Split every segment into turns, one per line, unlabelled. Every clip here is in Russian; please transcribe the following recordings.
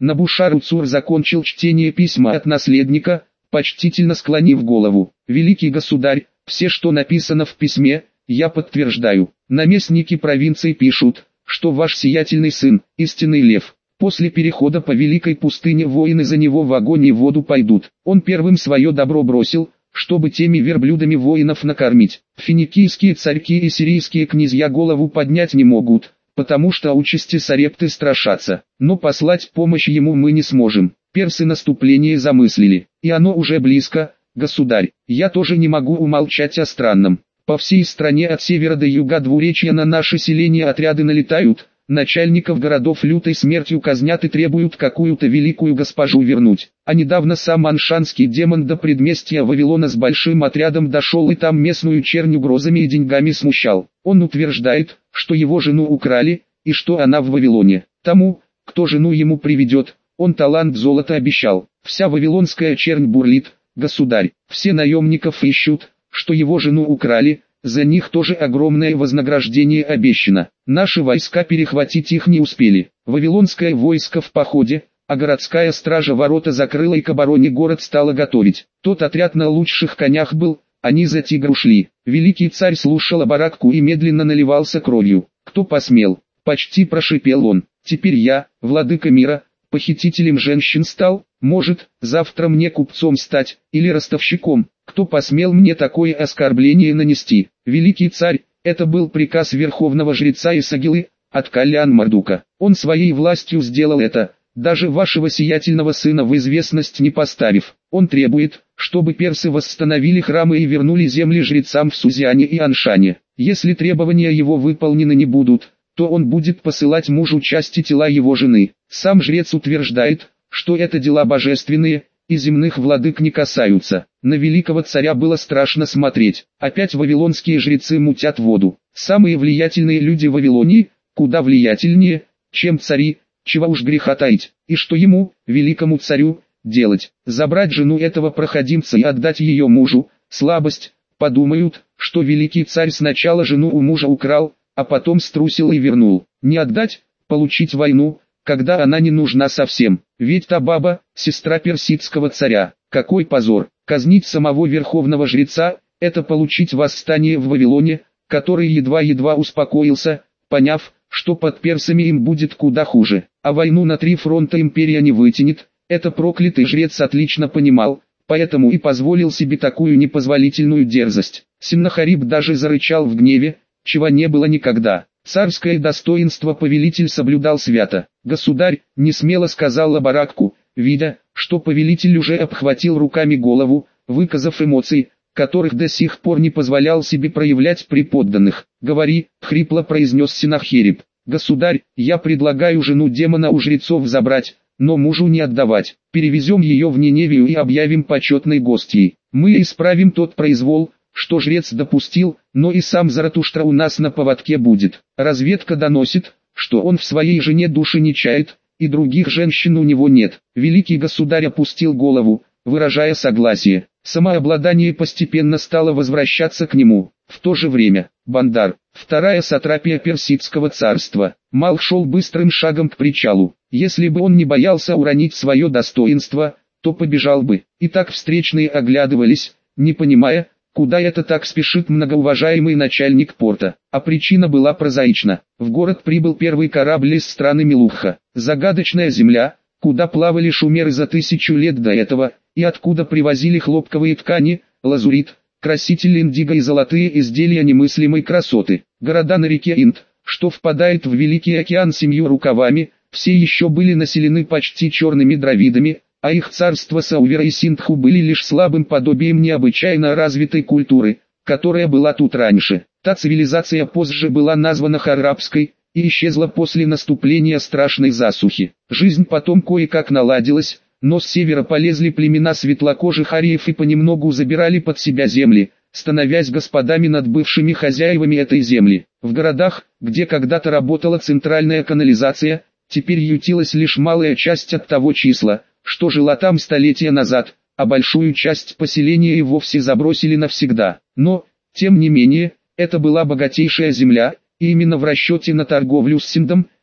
Набушар-Уцур закончил чтение письма от наследника, почтительно склонив голову. «Великий государь, все, что написано в письме, я подтверждаю. Наместники провинции пишут, что ваш сиятельный сын, истинный лев. После перехода по великой пустыне воины за него в огонь и воду пойдут. Он первым свое добро бросил, чтобы теми верблюдами воинов накормить. Финикийские царьки и сирийские князья голову поднять не могут, потому что участи Сарепты страшатся. Но послать помощь ему мы не сможем. Персы наступление замыслили, и оно уже близко, государь. Я тоже не могу умолчать о странном. По всей стране от севера до юга двуречья на наши селения отряды налетают, начальников городов лютой смертью казнят и требуют какую-то великую госпожу вернуть. А недавно сам аншанский демон до предместья Вавилона с большим отрядом дошел и там местную чернь угрозами и деньгами смущал. Он утверждает, что его жену украли, и что она в Вавилоне. Тому, кто жену ему приведет, он талант золота обещал. Вся вавилонская чернь бурлит, государь. Все наемников ищут, что его жену украли, за них тоже огромное вознаграждение обещано. Наши войска перехватить их не успели. Вавилонское войско в походе, а городская стража ворота закрыла и к обороне город стала готовить. Тот отряд на лучших конях был, они за тигр ушли. Великий царь слушал Абаракку и медленно наливался кровью. «Кто посмел?» — почти прошипел он. «Теперь я, владыка мира, похитителем женщин стал, может, завтра мне купцом стать, или ростовщиком. Кто посмел мне такое оскорбление нанести? Великий царь, это был приказ верховного жреца Исагилы, от Калян-Мардука. Он своей властью сделал это, даже вашего сиятельного сына в известность не поставив. Он требует, чтобы персы восстановили храмы и вернули земли жрецам в Сузиане и Аншане. Если требования его выполнены не будут, то он будет посылать мужу части тела его жены. Сам жрец утверждает, что это дела божественные, и земных владык не касаются. На великого царя было страшно смотреть. Опять вавилонские жрецы мутят воду. Самые влиятельные люди Вавилонии, куда влиятельнее, чем цари, чего уж греха таить. И что ему, великому царю, делать? Забрать жену этого проходимца и отдать ее мужу? Слабость. Подумают, что великий царь сначала жену у мужа украл, а потом струсил и вернул. Не отдать, получить войну, когда она не нужна совсем. Ведь та баба, сестра персидского царя. Какой позор! Казнить самого верховного жреца, это получить восстание в Вавилоне, который едва-едва успокоился, поняв, что под персами им будет куда хуже. А войну на 3 фронта империя не вытянет, это проклятый жрец отлично понимал, поэтому и позволил себе такую непозволительную дерзость. Синнахариб даже зарычал в гневе, чего не было никогда. Царское достоинство повелитель соблюдал свято. «Государь», — несмело сказал Абаракку, видя, что повелитель уже обхватил руками голову, выказав эмоции, которых до сих пор не позволял себе проявлять при подданных. «Говори», — хрипло произнес Синнахериб. «Государь, я предлагаю жену демона у жрецов забрать, но мужу не отдавать. Перевезем ее в Ниневию и объявим почетной гостьей. Мы исправим тот произвол, что жрец допустил, но и сам Заратуштра у нас на поводке будет. Разведка доносит, что он в своей жене души не чает, и других женщин у него нет». Великий государь опустил голову, выражая согласие. Самообладание постепенно стало возвращаться к нему. В то же время, Бандар, вторая сатрапия персидского царства, Мал шел быстрым шагом к причалу. Если бы он не боялся уронить свое достоинство, то побежал бы. И так встречные оглядывались, не понимая, куда это так спешит многоуважаемый начальник порта. А причина была прозаична. В город прибыл первый корабль из страны Мелухха. Загадочная земля, куда плавали шумеры за 1000 лет до этого, и откуда привозили хлопковые ткани, лазурит, краситель индиго и золотые изделия немыслимой красоты. Города на реке Инд, что впадает в Великий океан 7 рукавами, все еще были населены почти черными дравидами, а их царства Саувера и Синдху были лишь слабым подобием необычайно развитой культуры, которая была тут раньше. Та цивилизация позже была названа Харрабской и исчезла после наступления страшной засухи. Жизнь потом кое-как наладилась, но с севера полезли племена светлокожих ариев и понемногу забирали под себя земли, становясь господами над бывшими хозяевами этой земли. В городах, где когда-то работала центральная канализация, теперь ютилась лишь малая часть от того числа, что жила там столетия назад, а большую часть поселения и вовсе забросили навсегда. Но, тем не менее, это была богатейшая земля, и именно в расчете на торговлю с Синдом,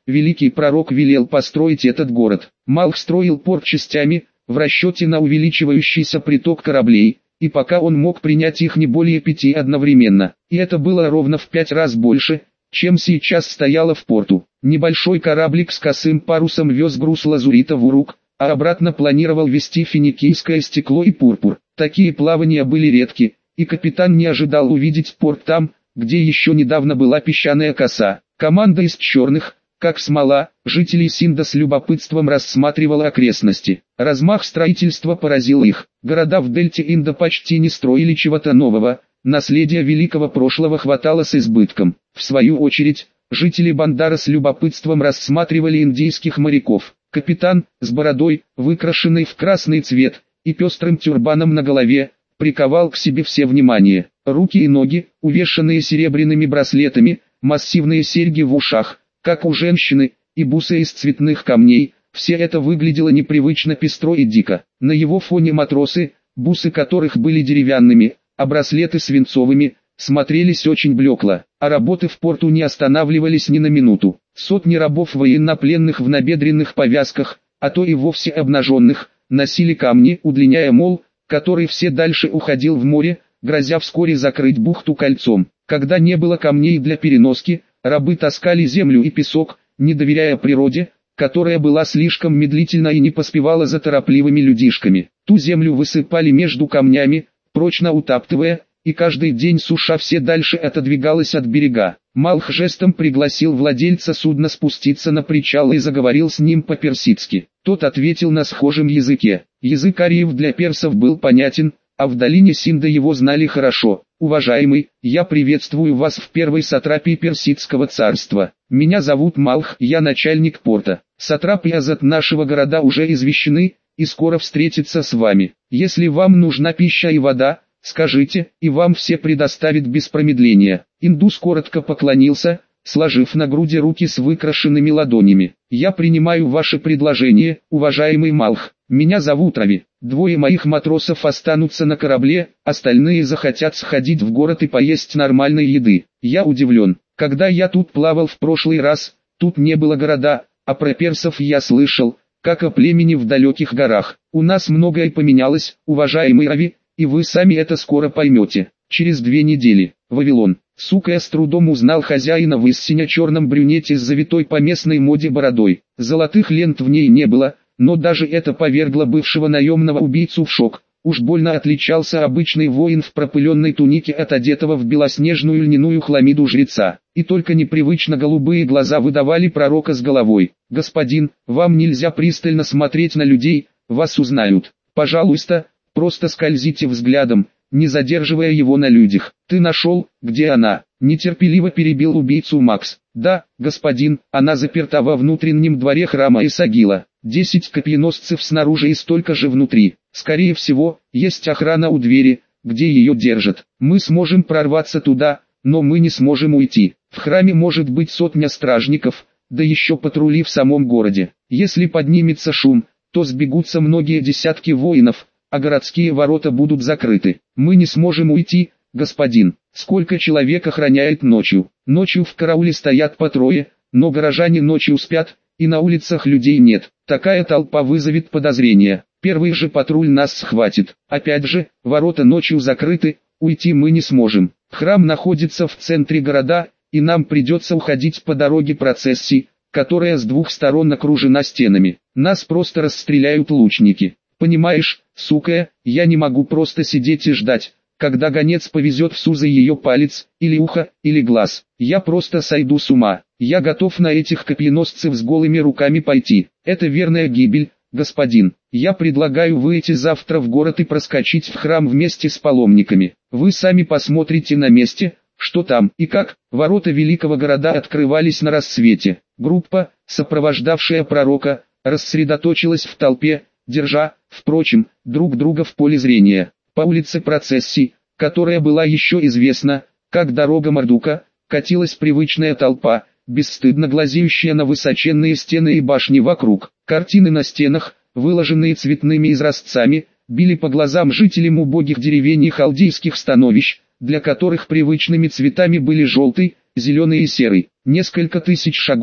великий пророк велел построить этот город. Малх строил порт частями, в расчете на увеличивающийся приток кораблей, и пока он мог принять их не более 5 одновременно. И это было ровно в 5 раз больше, чем сейчас стояло в порту. Небольшой кораблик с косым парусом вез груз лазурита в Урук, а обратно планировал везти финикийское стекло и пурпур. Такие плавания были редки, и капитан не ожидал увидеть порт там, где еще недавно была песчаная коса. Команда из черных, как смола, жителей Синда с любопытством рассматривала окрестности. Размах строительства поразил их. Города в дельте Инда почти не строили чего-то нового, наследия великого прошлого хватало с избытком. В свою очередь, жители Бандара с любопытством рассматривали индийских моряков. Капитан, с бородой, выкрашенный в красный цвет, и пестрым тюрбаном на голове, приковал к себе все внимание. Руки и ноги, увешанные серебряными браслетами, массивные серьги в ушах, как у женщины, и бусы из цветных камней, все это выглядело непривычно пестро и дико. На его фоне матросы, бусы которых были деревянными, а браслеты свинцовыми, смотрелись очень блекло, а работы в порту не останавливались ни на минуту. Сотни рабов военнопленных в набедренных повязках, а то и вовсе обнаженных, носили камни, удлиняя мол, который все дальше уходил в море, грозя вскоре закрыть бухту кольцом. Когда не было камней для переноски, рабы таскали землю и песок, не доверяя природе, которая была слишком медлительна и не поспевала за торопливыми людишками. Ту землю высыпали между камнями, прочно утаптывая, и каждый день суша все дальше отодвигалась от берега. Малх жестом пригласил владельца судна спуститься на причал и заговорил с ним по-персидски. Тот ответил на схожем языке. Язык ариев для персов был понятен, а в долине Синда его знали хорошо. «Уважаемый, я приветствую вас в первой сатрапии Персидского царства. Меня зовут Малх, я начальник порта. Сатрапы азат нашего города уже извещены, и скоро встретятся с вами. Если вам нужна пища и вода, скажите, и вам все предоставят без промедления». Индус коротко поклонился, сложив на груди руки с выкрашенными ладонями. «Я принимаю ваше предложение, уважаемый Малх. Меня зовут Рави. 2 моих матросов останутся на корабле, остальные захотят сходить в город и поесть нормальной еды. Я удивлен. Когда я тут плавал в прошлый раз, тут не было города, а про персов я слышал, как о племени в далеких горах. У нас многое поменялось, уважаемый Рави, и вы сами это скоро поймете. Через 2 недели. Вавилон. Сука, я с трудом узнал хозяина в истинно-черном брюнете с завитой по местной моде бородой. Золотых лент в ней не было, но даже это повергло бывшего наемного убийцу в шок. Уж больно отличался обычный воин в пропыленной тунике от одетого в белоснежную льняную хламиду жреца. И только непривычно голубые глаза выдавали пророка с головой. «Господин, вам нельзя пристально смотреть на людей, вас узнают. Пожалуйста, просто скользите взглядом, не задерживая его на людях». «Ты нашел, где она?» — нетерпеливо перебил убийцу Макс. «Да, господин, она заперта во внутреннем дворе храма Исагила. 10 копьеносцев снаружи и столько же внутри. Скорее всего, есть охрана у двери, где ее держат. Мы сможем прорваться туда, но мы не сможем уйти. В храме может быть 100 стражников, да еще патрули в самом городе. Если поднимется шум, то сбегутся многие десятки воинов, а городские ворота будут закрыты. Мы не сможем уйти, господин. Сколько человек охраняет ночью? Ночью в карауле стоят по 3, но горожане ночью спят, и на улицах людей нет. Такая толпа вызовет подозрения. Первый же патруль нас схватит. Опять же, ворота ночью закрыты, уйти мы не сможем. Храм находится в центре города, и нам придется уходить по дороге процессии, которая с 2 сторон окружена стенами. Нас просто расстреляют лучники. Понимаешь, сука, я не могу просто сидеть и ждать, когда гонец повезет в Суза ее палец, или ухо, или глаз. Я просто сойду с ума. Я готов на этих копьеносцев с голыми руками пойти. Это верная гибель, господин. Я предлагаю выйти завтра в город и проскочить в храм вместе с паломниками. Вы сами посмотрите на месте, что там и как. Ворота великого города открывались на рассвете. Группа, сопровождавшая пророка, рассредоточилась в толпе, держа, впрочем, друг друга в поле зрения. По улице процессии, которая была еще известна, как дорога Мардука, катилась привычная толпа, бесстыдно глазеющая на высоченные стены и башни вокруг. Картины на стенах, выложенные цветными изразцами, били по глазам жителям убогих деревень и халдейских становищ, для которых привычными цветами были желтый, зеленый и серый. Несколько тысяч шагов,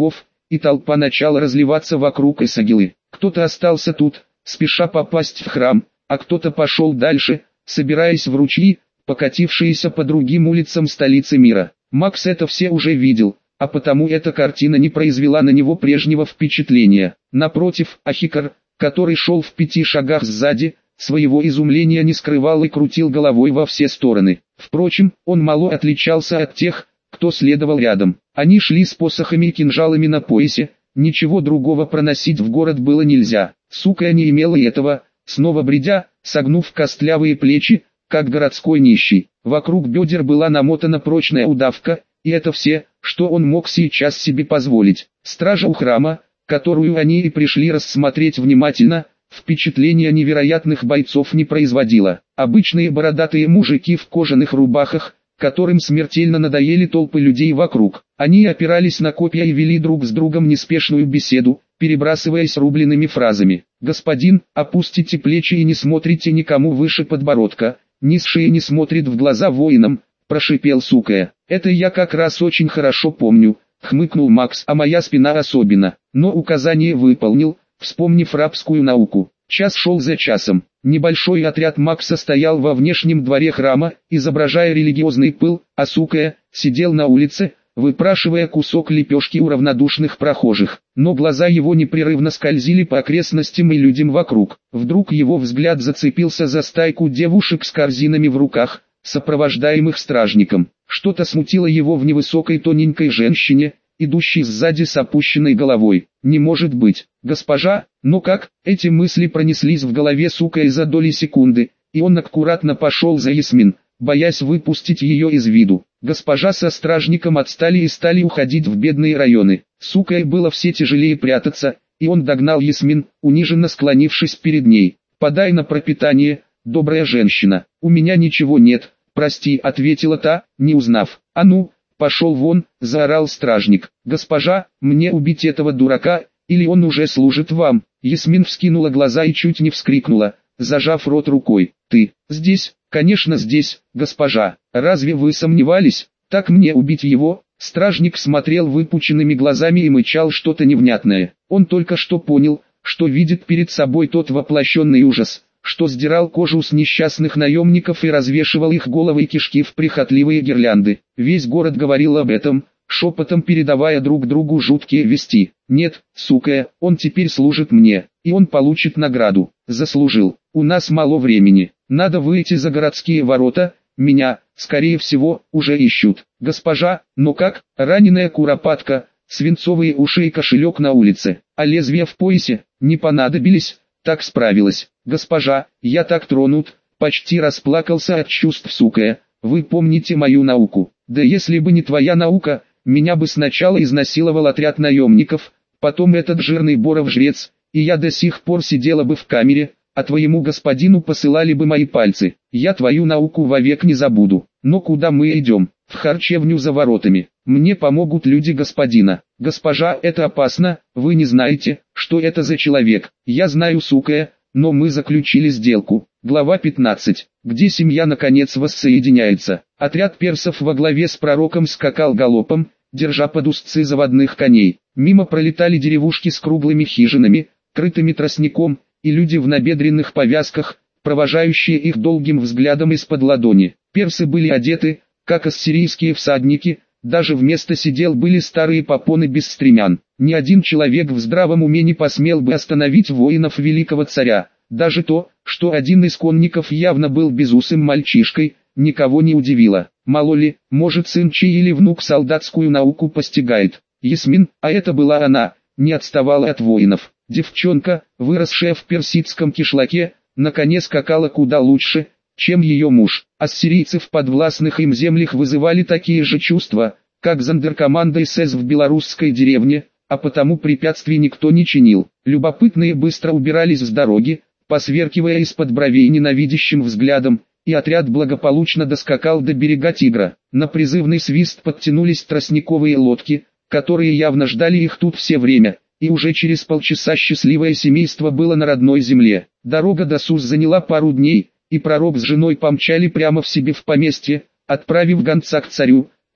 и толпа начала разливаться вокруг Исагилы. Кто-то остался тут, спеша попасть в храм, а кто-то пошел дальше, собираясь в ручьи, покатившиеся по другим улицам столицы мира. Макс это все уже видел, а потому эта картина не произвела на него прежнего впечатления. Напротив, Ахикар, который шел в 5 шагах сзади, своего изумления не скрывал и крутил головой во все стороны. Впрочем, он мало отличался от тех, кто следовал рядом. Они шли с посохами и кинжалами на поясе, ничего другого проносить в город было нельзя. Сука не имела и этого, снова бредя, согнув костлявые плечи, как городской нищий. Вокруг бедер была намотана прочная удавка, и это все, что он мог сейчас себе позволить. Стража у храма, которую они и пришли рассмотреть внимательно, впечатления невероятных бойцов не производила. Обычные бородатые мужики в кожаных рубахах, которым смертельно надоели толпы людей вокруг. Они опирались на копья и вели друг с другом неспешную беседу, перебрасываясь рубленными фразами. «Господин, опустите плечи и не смотрите никому выше подбородка, низ шеи не смотрит в глаза воинам», – прошипел Сукая. «Это я как раз очень хорошо помню», – хмыкнул Макс, «а моя спина особенно». Но указание выполнил, вспомнив рабскую науку. Час шел за часом. Небольшой отряд Макса стоял во внешнем дворе храма, изображая религиозный пыл, а Сукая сидел на улице, выпрашивая кусок лепешки у равнодушных прохожих. Но глаза его непрерывно скользили по окрестностям и людям вокруг. Вдруг его взгляд зацепился за стайку девушек с корзинами в руках, сопровождаемых стражником. Что-то смутило его в невысокой тоненькой женщине, идущей сзади с опущенной головой. «Не может быть, госпожа, но как?» Эти мысли пронеслись в голове Сукая за доли секунды, и он аккуратно пошел за Ясмин, боясь выпустить ее из виду. Госпожа со стражником отстали и стали уходить в бедные районы. Сукая было все тяжелее прятаться, и он догнал Ясмин, униженно склонившись перед ней. «Подай на пропитание, добрая женщина». «У меня ничего нет, прости», — ответила та, не узнав. «А ну, пошел вон», — заорал стражник. «Госпожа, мне убить этого дурака, или он уже служит вам?» Ясмин вскинула глаза и чуть не вскрикнула, зажав рот рукой. «Ты здесь?» «Конечно здесь, госпожа. Разве вы сомневались? Так мне убить его?» Стражник смотрел выпученными глазами и мычал что-то невнятное. Он только что понял, что видит перед собой тот воплощенный ужас, что сдирал кожу с несчастных наемников и развешивал их головы и кишки в прихотливые гирлянды. Весь город говорил об этом, шепотом передавая друг другу жуткие вести. «Нет, сука, он теперь служит мне, и он получит награду. Заслужил. У нас мало времени. Надо выйти за городские ворота, меня, скорее всего, уже ищут. Госпожа, но как?» Раненая куропатка, свинцовые уши и кошелек на улице, а лезвия в поясе, не понадобились, так справилась. «Госпожа, я так тронут», почти расплакался от чувств Сукая. «Вы помните мою науку? Да если бы не твоя наука, меня бы сначала изнасиловал отряд наемников, потом этот жирный Боров-жрец, и я до сих пор сидела бы в камере, а твоему господину посылали бы мои пальцы. Я твою науку вовек не забуду. Но куда мы идем? В харчевню за воротами. Мне помогут люди господина. Госпожа, это опасно, вы не знаете, что это за человек. Я знаю, Сукая, но мы заключили сделку». Глава 15, где семья наконец воссоединяется. Отряд персов во главе с пророком скакал галопом, держа под узцы заводных коней. Мимо пролетали деревушки с круглыми хижинами, крытыми тростником, и люди в набедренных повязках, провожающие их долгим взглядом из-под ладони. Персы были одеты, как ассирийские всадники, даже вместо седел были старые попоны без стремян. Ни один человек в здравом уме не посмел бы остановить воинов великого царя. Даже то, что один из конников явно был безусым мальчишкой, никого не удивило. Мало ли, может сын чей или внук солдатскую науку постигает. Ясмин, а это была она, не отставала от воинов. Девчонка, выросшая в персидском кишлаке, на коне скакала куда лучше, чем ее муж. Ассирийцы в подвластных им землях вызывали такие же чувства, как зондеркоманда СС в белорусской деревне, а потому препятствий никто не чинил. Любопытные быстро убирались с дороги, посверкивая из-под бровей ненавидящим взглядом, и отряд благополучно доскакал до берега Тигра. На призывный свист подтянулись тростниковые лодки, которые явно ждали их тут все время, и уже через полчаса счастливое семейство было на родной земле. Дорога до Сус заняла пару дней, и пророк с женой помчали прямо в себе в поместье, отправив гонца к царю,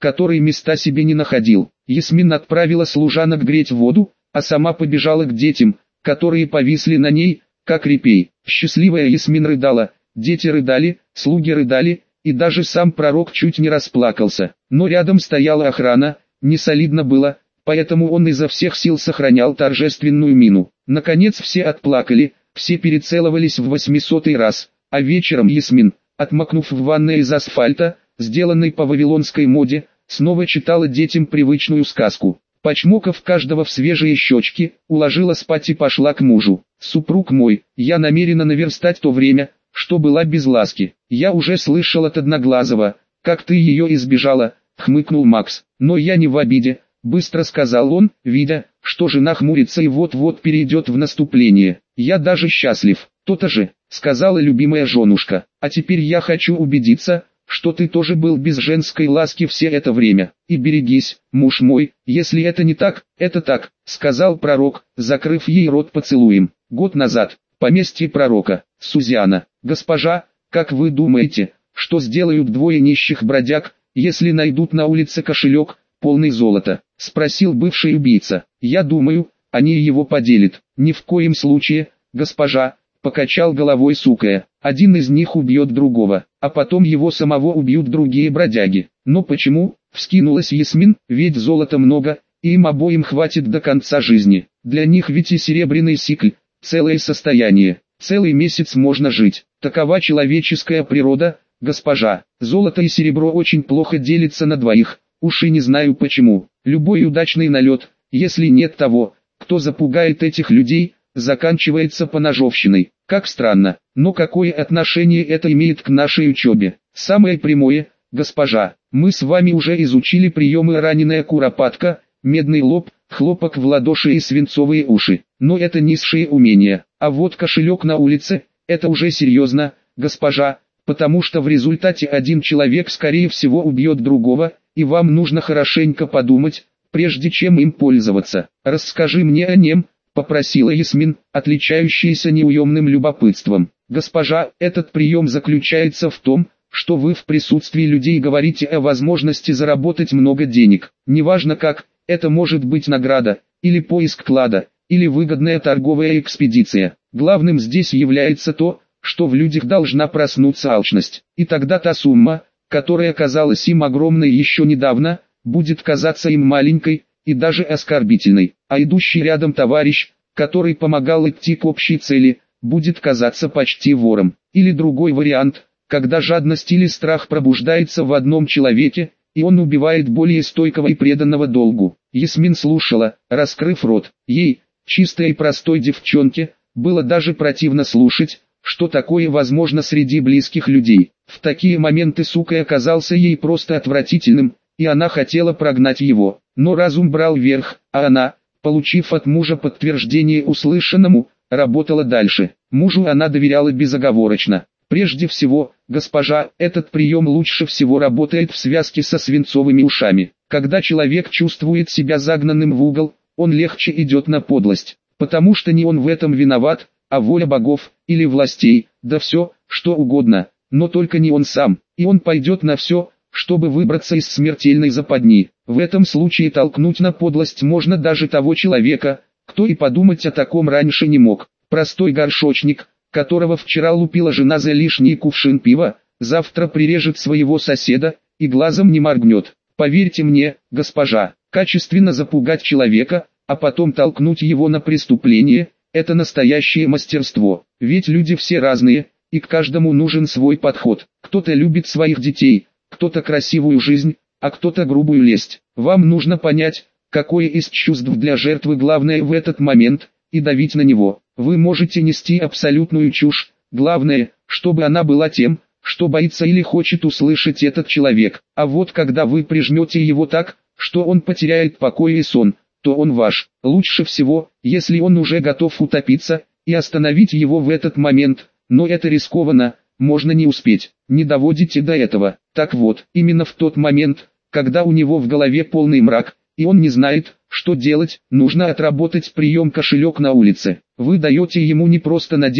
который места себе не находил. Ясмин отправила служанок греть воду, а сама побежала к детям, которые повисли на ней, как репей. Счастливая Ясмин рыдала, дети рыдали, слуги рыдали, и даже сам пророк чуть не расплакался. Но рядом стояла охрана, не солидно было, поэтому он изо всех сил сохранял торжественную мину. Наконец все отплакали, все перецеловались в 800-й раз, а вечером Ясмин, отмокнув в ванной из асфальта, сделанной по вавилонской моде, снова читала детям привычную сказку. Почмокав каждого в свежие щечки, уложила спать и пошла к мужу. «Супруг мой, я намерена наверстать то время, что была без ласки. Я уже слышал от Одноглазого, как ты ее избежала», — хмыкнул Макс. «Но я не в обиде», — быстро сказал он, видя, что жена хмурится и вот-вот перейдет в наступление. «Я даже счастлив». «То-то же», — сказала любимая женушка. «А теперь я хочу убедиться, что ты тоже был без женской ласки все это время. И берегись, муж мой, если это не так, это так», — сказал пророк, закрыв ей рот поцелуем. Год назад, поместье пророка, Сузиана. «Госпожа, как вы думаете, что сделают двое нищих бродяг, если найдут на улице кошелек, полный золота?» — спросил бывший убийца. «Я думаю, они его поделят». «Ни в коем случае, госпожа», — покачал головой Сукая. «Один из них убьет другого, а потом его самого убьют другие бродяги». «Но почему?» — вскинулась Ясмин, «ведь золота много, и им обоим хватит до конца жизни. Для них ведь и серебряный сикль — целое состояние, целый месяц можно жить. Такова человеческая природа, госпожа. Золото и серебро очень плохо делятся на двоих, уж и не знаю почему. Любой удачный налет, если нет того, кто запугает этих людей, заканчивается поножовщиной. Как странно, но какое отношение это имеет к нашей учебе? Самое прямое, госпожа. Мы с вами уже изучили приемы раненая куропатка, медный лоб, хлопок в ладоши и свинцовые уши. Но это низшие умения. А вот кошелек на улице, это уже серьезно, госпожа, потому что в результате один человек скорее всего убьет другого, и вам нужно хорошенько подумать, прежде чем им пользоваться. Расскажи мне о нем, попросила Ясмин, отличающаяся неуемным любопытством. «Госпожа, этот прием заключается в том, что вы в присутствии людей говорите о возможности заработать много денег. Неважно как, это может быть награда, или поиск клада, или выгодная торговая экспедиция. Главным здесь является то, что в людях должна проснуться алчность. И тогда та сумма, которая казалась им огромной еще недавно, будет казаться им маленькой, и даже оскорбительной, а идущий рядом товарищ, который помогал идти к общей цели, будет казаться почти вором. Или другой вариант, когда жадность или страх пробуждается в одном человеке, и он убивает более стойкого и преданного долгу. Ясмин слушала, раскрыв рот. Ей, чистой и простой девчонке, было даже противно слушать, что такое возможно среди близких людей. В такие моменты Сукай оказался ей просто отвратительным, и она хотела прогнать его. Но разум брал верх, а она, получив от мужа подтверждение услышанному, работала дальше. Мужу она доверяла безоговорочно. Прежде всего, госпожа, этот прием лучше всего работает в связке со свинцовыми ушами. Когда человек чувствует себя загнанным в угол, он легче идет на подлость, потому что не он в этом виноват, а воля богов, или властей, да все, что угодно, но только не он сам, и он пойдет на все, чтобы выбраться из смертельной западни. В этом случае толкнуть на подлость можно даже того человека, кто и подумать о таком раньше не мог. Простой горшочник, которого вчера лупила жена за лишний кувшин пива, завтра прирежет своего соседа, и глазом не моргнет. Поверьте мне, госпожа, качественно запугать человека, а потом толкнуть его на преступление, это настоящее мастерство. Ведь люди все разные, и к каждому нужен свой подход. Кто-то любит своих детей, кто-то красивую жизнь, а кто-то грубую лесть. Вам нужно понять, какое из чувств для жертвы главное в этот момент, и давить на него. Вы можете нести абсолютную чушь, главное, чтобы она была тем, что боится или хочет услышать этот человек. А вот когда вы прижмете его так, что он потеряет покой и сон, то он ваш. Лучше всего, если он уже готов утопиться, и остановить его в этот момент, но это рискованно, можно не успеть. Не доводите до этого. Так вот, именно в тот момент, когда у него в голове полный мрак, и он не знает, что делать, нужно отработать прием кошелек на улице. Вы даете ему не просто надежду,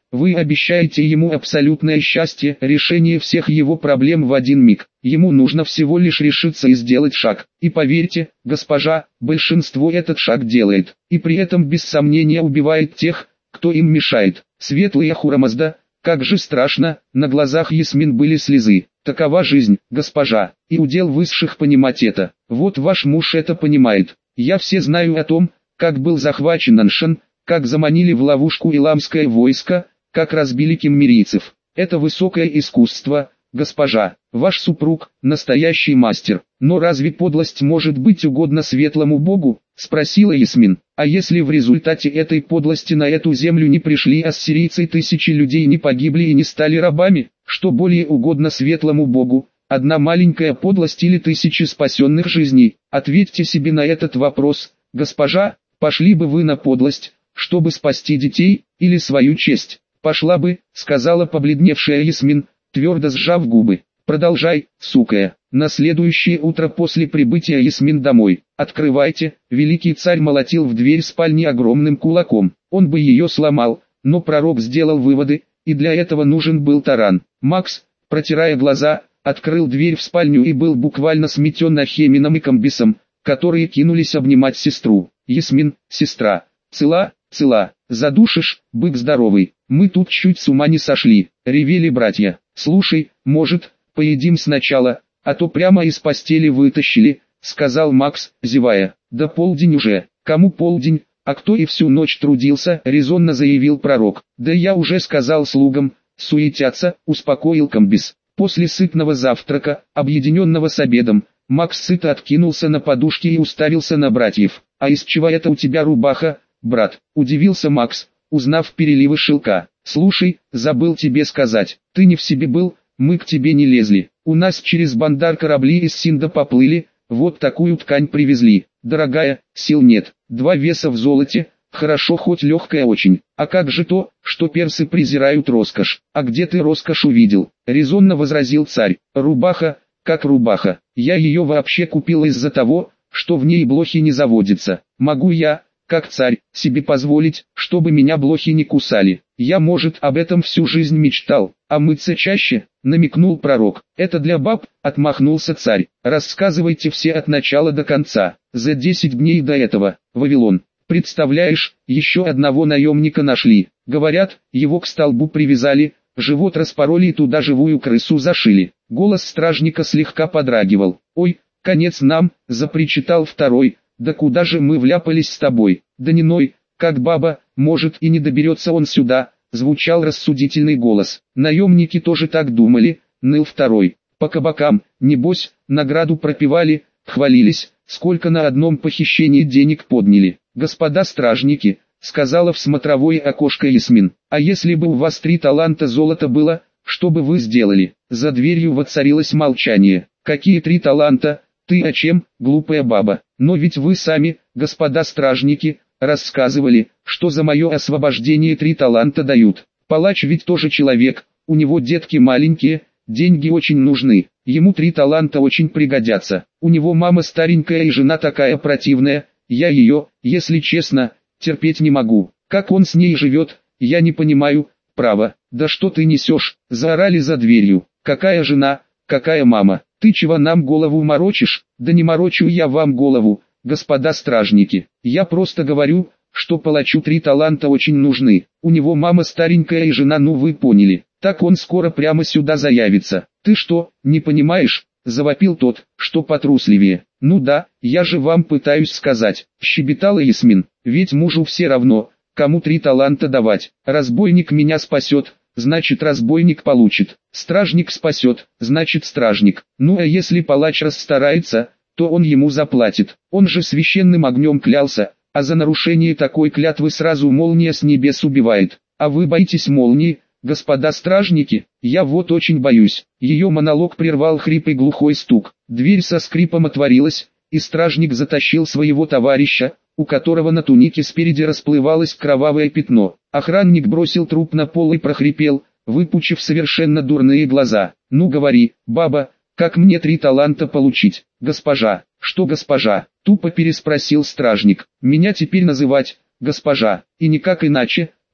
Вы обещаете ему абсолютное счастье, решение всех его проблем в один миг. Ему нужно всего лишь решиться и сделать шаг. И поверьте, госпожа, большинство этот шаг делает, и при этом без сомнения убивает тех, кто им мешает. Светлый Ахурамазда, как же страшно, на глазах Ясмин были слезы. Такова жизнь, госпожа, и удел высших понимать это. Вот ваш муж это понимает. Я все знаю о том, как был захвачен Аншан, как заманили в ловушку иламское войско, как разбили киммерийцев. Это высокое искусство, госпожа. Ваш супруг – настоящий мастер. Но разве подлость может быть угодна светлому Богу? Спросила Ясмин. А если в результате этой подлости на эту землю не пришли ассирийцы, тысячи людей не погибли и не стали рабами? Что более угодно светлому Богу? Одна маленькая подлость или тысячи спасенных жизней? Ответьте себе на этот вопрос, госпожа. Пошли бы вы на подлость, чтобы спасти детей, или свою честь? Пошла бы, сказала побледневшая Ясмин, твердо сжав губы. Продолжай, сука. На следующее утро после прибытия Ясмин домой. Открывайте, великий царь молотил в дверь спальни огромным кулаком. Он бы ее сломал, но пророк сделал выводы, и для этого нужен был таран. Макс, протирая глаза, открыл дверь в спальню и был буквально сметен Ахемином и Камбисом, которые кинулись обнимать сестру. Ясмин, сестра, цела, цела, задушишь, бык здоровый. Мы тут чуть с ума не сошли, ревели братья. Слушай, может, поедим сначала, а то прямо из постели вытащили, сказал Макс, зевая. Да полдень уже, кому полдень, а кто и всю ночь трудился, резонно заявил пророк. Да я уже сказал слугам, суетятся, успокоил Камбис. После сытного завтрака, объединенного с обедом, Макс сыто откинулся на подушке и уставился на братьев. «А из чего это у тебя рубаха, брат?» – удивился Макс, узнав переливы шелка. «Слушай, забыл тебе сказать, ты не в себе был, мы к тебе не лезли. У нас через бандар корабли из Синда поплыли, вот такую ткань привезли. Дорогая, сил нет, 2 веса в золоте, хорошо хоть легкая очень. А как же то, что персы презирают роскошь? А где ты роскошь увидел?» – резонно возразил царь. «Рубаха, как рубаха. Я ее вообще купил из-за того, что в ней блохи не заводятся. Могу я, как царь, себе позволить, чтобы меня блохи не кусали? Я, может, об этом всю жизнь мечтал, а мыться чаще?» – намекнул пророк. «Это для баб», – отмахнулся царь. «Рассказывайте все от начала до конца. За 10 дней до этого, Вавилон. Представляешь, еще одного наемника нашли. Говорят, его к столбу привязали, живот распороли и туда живую крысу зашили». Голос стражника слегка подрагивал. «Ой, конец нам», – запричитал второй. «Да куда же мы вляпались с тобой? Да не ной, как баба, может и не доберется он сюда», – звучал рассудительный голос. «Наемники тоже так думали», – ныл второй. «По кабакам, небось, награду пропивали, хвалились, сколько на одном похищении денег подняли. Господа стражники», – сказала в смотровое окошко Ясмин, – «а если бы у вас 3 таланта золота было, что бы вы сделали?» За дверью воцарилось молчание. «Какие 3 таланта? Ты о чем, глупая баба? Но ведь вы сами, господа стражники, рассказывали, что за мое освобождение 3 таланта дают. Палач ведь тоже человек, у него детки маленькие, деньги очень нужны, ему 3 таланта очень пригодятся. У него мама старенькая и жена такая противная, я ее, если честно, терпеть не могу. Как он с ней живет, я не понимаю, право». «Да что ты несешь?» – заорали за дверью. «Какая жена, какая мама? Ты чего нам голову морочишь?» «Да не морочу я вам голову, господа стражники. Я просто говорю, что палачу 3 таланта очень нужны. У него мама старенькая и жена, ну вы поняли. Так он скоро прямо сюда заявится». «Ты что, не понимаешь?» – завопил тот, что потрусливее. «Ну да, я же вам пытаюсь сказать», – щебетала Ясмин. «Ведь мужу все равно, кому 3 таланта давать. Разбойник меня спасет, значит разбойник получит. Стражник спасет, значит стражник. Ну а если палач расстарается, то он ему заплатит. Он же священным огнем клялся, а за нарушение такой клятвы сразу молния с небес убивает. А вы боитесь молнии, господа стражники?» «Я вот очень боюсь». Ее монолог прервал хрип и глухой стук. Дверь со скрипом отворилась, и стражник затащил своего товарища, у которого на тунике спереди расплывалось кровавое пятно. Охранник бросил труп на пол и прохрипел, выпучив совершенно дурные глаза: «Ну говори, баба, как мне 3 таланта получить?» «Госпожа». «Что госпожа?» — тупо переспросил стражник. «Меня теперь называть госпожа, и никак иначе»,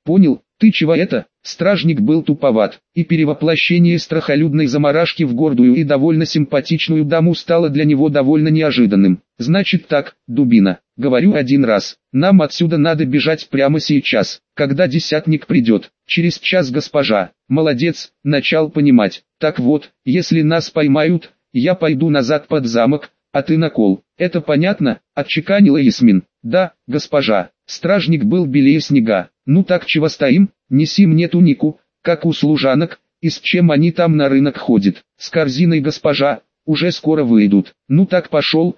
Понял, ты чего это? Стражник был туповат, и перевоплощение страхолюдной заморашки в гордую и довольно симпатичную даму стало для него довольно неожиданным. Значит так, дубина, говорю один раз, нам отсюда надо бежать прямо сейчас, когда десятник придет. Через час, госпожа. Молодец, начал понимать. Так вот, если нас поймают, я пойду назад под замок, а ты на кол. Это понятно? Отчеканила Ясмин. Да, госпожа. Стражник был белее снега. Ну так чего стоим? Неси мне тунику, как у служанок, и с чем они там на рынок ходят. С корзиной, госпожа, уже скоро выйдут. Ну так пошел,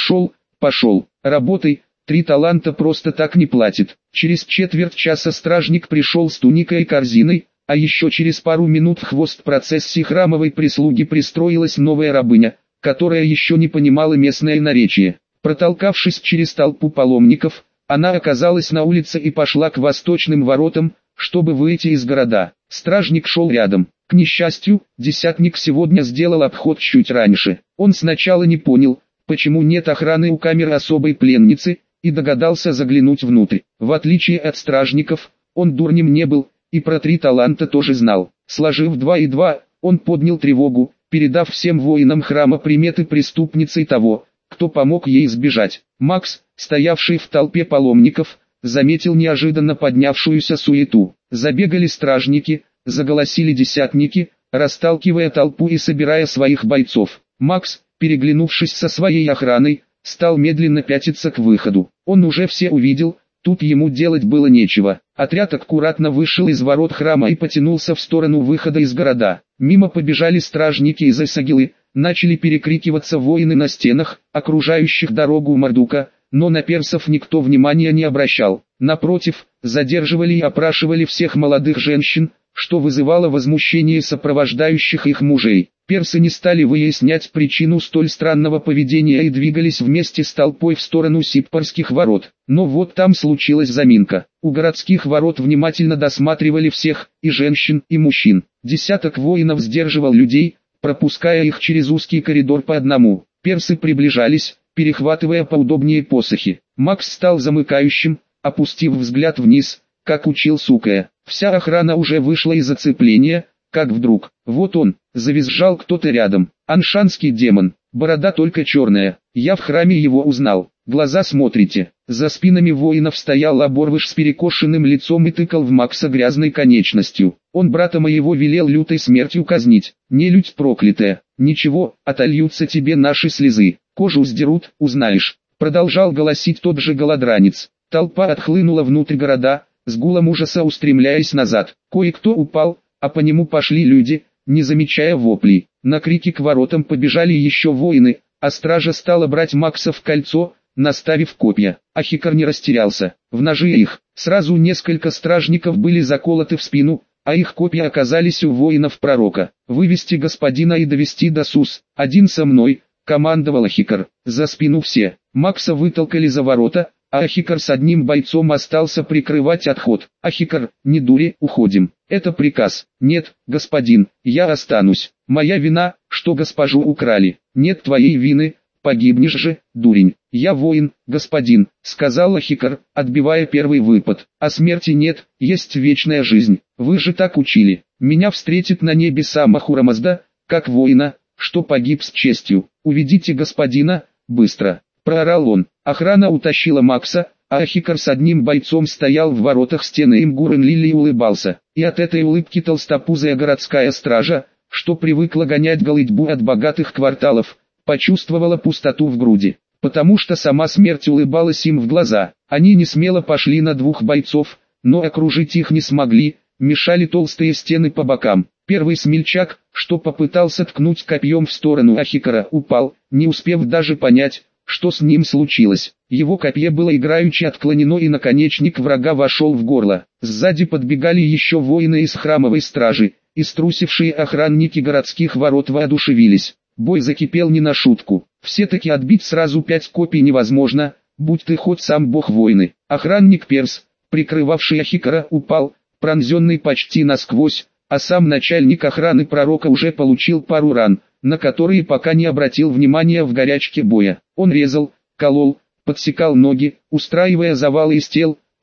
пошел. Работай, 3 таланта просто так не платит. Через четверть часа стражник пришел с туникой и корзиной, а еще через пару минут в хвост процессии храмовой прислуги пристроилась новая рабыня, которая еще не понимала местное наречие. Протолкавшись через толпу паломников, она оказалась на улице и пошла к восточным воротам, чтобы выйти из города. Стражник шел рядом. К несчастью, десятник сегодня сделал обход чуть раньше. Он сначала не понял, почему нет охраны у камеры особой пленницы, и догадался заглянуть внутрь. В отличие от стражников, он дурнем не был, и про 3 таланта тоже знал. Сложив 2 и 2, он поднял тревогу, передав всем воинам храма приметы преступницы и того, кто помог ей сбежать. Макс, стоявший в толпе паломников, заметил неожиданно поднявшуюся суету. Забегали стражники, заголосили десятники, расталкивая толпу и собирая своих бойцов. Макс, переглянувшись со своей охраной, стал медленно пятиться к выходу. Он уже все увидел, тут ему делать было нечего. Отряд аккуратно вышел из ворот храма и потянулся в сторону выхода из города. Мимо побежали стражники из Эсагилы, начали перекрикиваться воины на стенах, окружающих дорогу у Мардука, но на персов никто внимания не обращал. Напротив, задерживали и опрашивали всех молодых женщин, что вызывало возмущение сопровождающих их мужей. Персы не стали выяснять причину столь странного поведения и двигались вместе с толпой в сторону Сиппарских ворот. Но вот там случилась заминка. У городских ворот внимательно досматривали всех, и женщин, и мужчин. Десяток воинов сдерживал людей, пропуская их через узкий коридор по одному. Персы приближались, перехватывая поудобнее посохи. Макс стал замыкающим, опустив взгляд вниз, как учил Сукая. Вся охрана уже вышла из оцепления, как вдруг, вот он, завизжал кто-то рядом. Аншанский демон, борода только черная, я в храме его узнал. Глаза смотрите. За спинами воинов стоял оборвыш с перекошенным лицом и тыкал в Макса грязной конечностью. Он брата моего велел лютой смертью казнить. Нелюдь проклятая. Ничего, отольются тебе наши слезы. Кожу сдерут, узнаешь. Продолжал голосить тот же голодранец. Толпа отхлынула внутрь города, с гулом ужаса устремляясь назад. Кое-кто упал, а по нему пошли люди, не замечая воплей. На крики к воротам побежали еще воины, а стража стала брать Макса в кольцо, наставив копья. Ахикар не растерялся. В ножи их, сразу несколько стражников были заколоты в спину, а их копья оказались у воинов пророка. «Вывести господина и довести до Сус. Один со мной», — командовал Ахикар. За спину все. Макса вытолкали за ворота, а Ахикар с одним бойцом остался прикрывать отход. «Ахикар, не дури, уходим. Это приказ». «Нет, господин, я останусь. Моя вина, что госпожу украли». «Нет твоей вины, погибнешь же, дурень». «Я воин, господин», — сказал Ахикар, отбивая первый выпад. «А смерти нет, есть вечная жизнь. Вы же так учили. Меня встретит на небе сам Ахурамазда, как воина, что погиб с честью. Уведите господина, быстро», — проорал он. Охрана утащила Макса, а Ахикар с одним бойцом стоял в воротах стены Имгурен-Лили и улыбался. И от этой улыбки толстопузая городская стража, что привыкла гонять голытьбу от богатых кварталов, почувствовала пустоту в груди. Потому что сама смерть улыбалась им в глаза. Они не смело пошли на 2 бойцов, но окружить их не смогли, мешали толстые стены по бокам. Первый смельчак, что попытался ткнуть копьем в сторону Ахикара, упал, не успев даже понять, что с ним случилось. Его копье было играючи отклонено и наконечник врага вошел в горло. Сзади подбегали еще воины из храмовой стражи, и струсившие охранники городских ворот воодушевились. Бой закипел не на шутку. Все-таки отбить сразу 5 копий невозможно, будь ты хоть сам бог войны. Охранник Перс, прикрывавший Ахикара, упал, пронзенный почти насквозь, а сам начальник охраны пророка уже получил пару ран, на которые пока не обратил внимания в горячке боя. Он резал, колол, подсекал ноги, устраивая завалы из тел,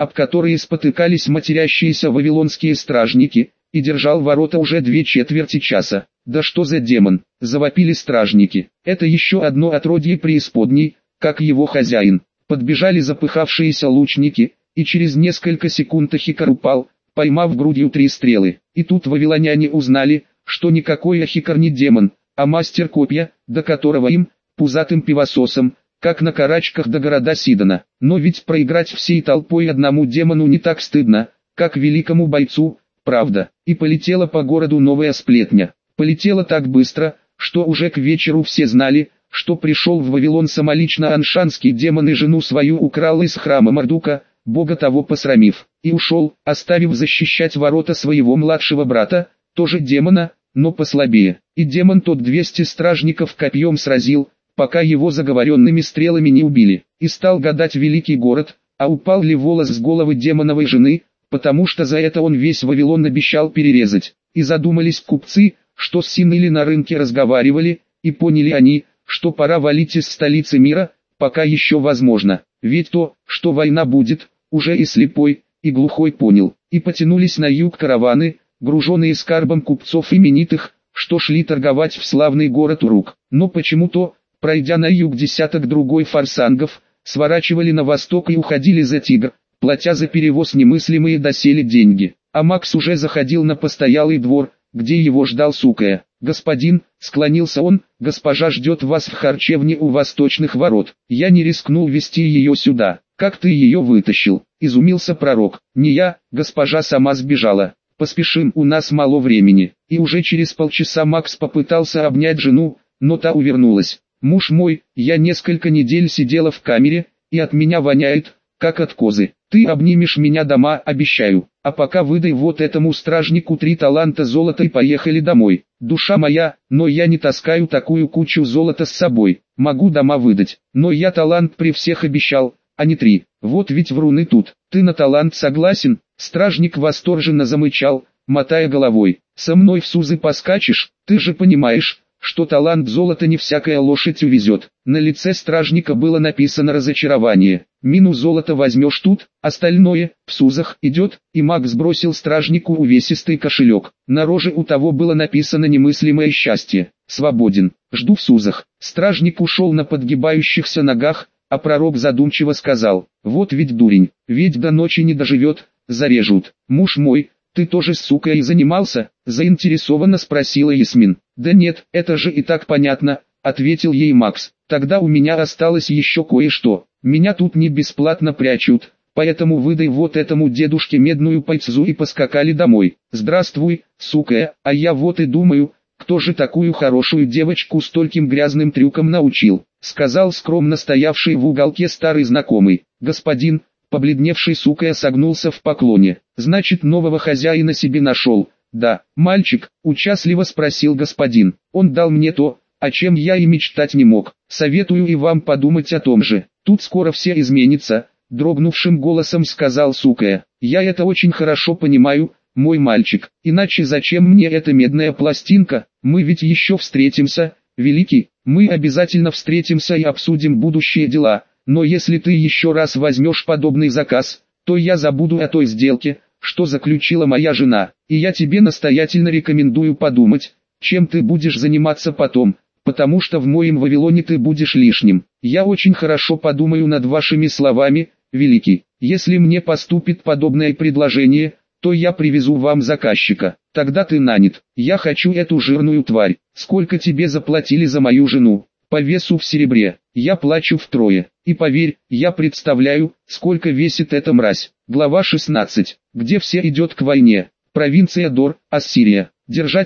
об которые спотыкались матерящиеся вавилонские стражники, и держал ворота уже 2/4 часа. «Да что за демон!» – завопили стражники. «Это еще одно отродье преисподней, как его хозяин». Подбежали запыхавшиеся лучники, и через несколько секунд Ахикар упал, поймав грудью 3 стрелы. И тут вавилоняне узнали, что никакой Ахикар не демон, а мастер копья, до которого им, пузатым пивососом, как на карачках до города Сидона. Но ведь проиграть всей толпой одному демону не так стыдно, как великому бойцу, правда. И полетела по городу новая сплетня. Полетела так быстро, что уже к вечеру все знали, что пришел в Вавилон самолично аншанский демон и жену свою украл из храма Мардука, бога того посрамив, и ушел, оставив защищать ворота своего младшего брата, тоже демона, но послабее. И демон тот 200 стражников копьем сразил, пока его заговоренными стрелами не убили. И стал гадать великий город, а упал ли волос с головы демоновой жены, потому что за это он весь Вавилон обещал перерезать. И задумались купцы, что с Синили на рынке разговаривали, и поняли они, что пора валить из столицы мира, пока еще возможно. Ведь то, что война будет, уже и слепой, и глухой понял. И потянулись на юг караваны, груженные скарбом купцов именитых, что шли торговать в славный город Урук. Но почему-то, пройдя на юг десяток другой форсангов, сворачивали на восток и уходили за Тигр, платя за перевоз немыслимые доселе деньги. А Макс уже заходил на постоялый двор, где его ждал Сукая. «Господин», — склонился он, — «госпожа ждет вас в харчевне у восточных ворот. Я не рискнул вести ее сюда. Как ты ее вытащил?» — изумился пророк. «Не я, госпожа сама сбежала. Поспешим, у нас мало времени». И уже через полчаса Макс попытался обнять жену, но та увернулась. «Муж мой, я несколько недель сидела в камере, и от меня воняет, как от козы. Ты обнимешь меня дома, обещаю. А пока выдай вот этому стражнику 3 таланта золота и поехали домой. Душа моя, но я не таскаю такую кучу золота с собой. Могу дома выдать, но я талант при всех обещал, а не 3. Вот ведь вруны тут. Ты на талант согласен?» Стражник восторженно замычал, мотая головой. «Со мной в Сузы поскачешь, ты же понимаешь, что талант золота не всякая лошадь увезет». На лице стражника было написано разочарование. «Мину золота возьмешь тут, остальное, в Сузах, идет». И Макс бросил стражнику увесистый кошелек. На роже у того было написано немыслимое счастье. «Свободен, жду в Сузах». Стражник ушел на подгибающихся ногах, а пророк задумчиво сказал: «Вот ведь дурень, ведь до ночи не доживет, зарежут». «Муж мой, ты тоже с сукой и занимался?» — заинтересованно спросила Ясмин. «Да нет, это же и так понятно», — ответил ей Макс. «Тогда у меня осталось еще кое-что. Меня тут не бесплатно прячут, поэтому выдай вот этому дедушке медную пальцу». И поскакали домой. «Здравствуй, сука, а я вот и думаю, кто же такую хорошую девочку стольким грязным трюкам научил», — сказал скромно стоявший в уголке старый знакомый. «Господин», — побледневший сука согнулся в поклоне. «Значит, нового хозяина себе нашел?» «Да, мальчик», — участливо спросил господин. «Он дал мне то, о чем я и мечтать не мог. Советую и вам подумать о том же. Тут скоро все изменится», — дрогнувшим голосом сказал сука. «Я это очень хорошо понимаю, мой мальчик. Иначе зачем мне эта медная пластинка? Мы ведь еще встретимся, великий. Мы обязательно встретимся и обсудим будущие дела. Но если ты еще раз возьмешь подобный заказ, то я забуду о той сделке, что заключила моя жена. И я тебе настоятельно рекомендую подумать, чем ты будешь заниматься потом, потому что в моем Вавилоне ты будешь лишним. Я очень хорошо подумаю над вашими словами, великий. Если мне поступит подобное предложение, то я привезу вам заказчика. Тогда ты нанят. Я хочу эту жирную тварь. Сколько тебе заплатили за мою жену?» «По весу в серебре. Я плачу втрое. И поверь, я представляю, сколько весит эта мразь». Глава 16. Где все идет к войне. Провинция Дор, Ассирия. «Держать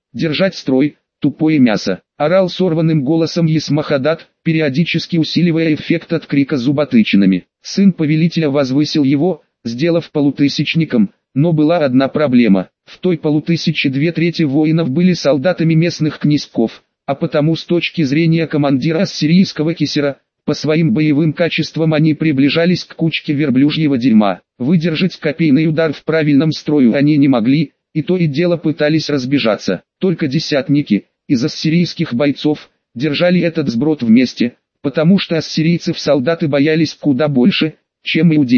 строй, тупое мясо», — орал сорванным голосом Есмахадат, периодически усиливая эффект от крика зуботычинами. Сын повелителя возвысил его, сделав полутысячником, но была одна проблема. В той полутысяче 2/3 воинов были солдатами местных князьков, а потому с точки зрения командира ассирийского кисера, по своим боевым качествам они приближались к кучке верблюжьего дерьма. Выдержать копейный удар в правильном строю они не могли, и то и дело пытались разбежаться. Только десятники из ассирийских бойцов держали этот сброд вместе, потому что ассирийцев солдаты боялись куда больше, чем иудеев.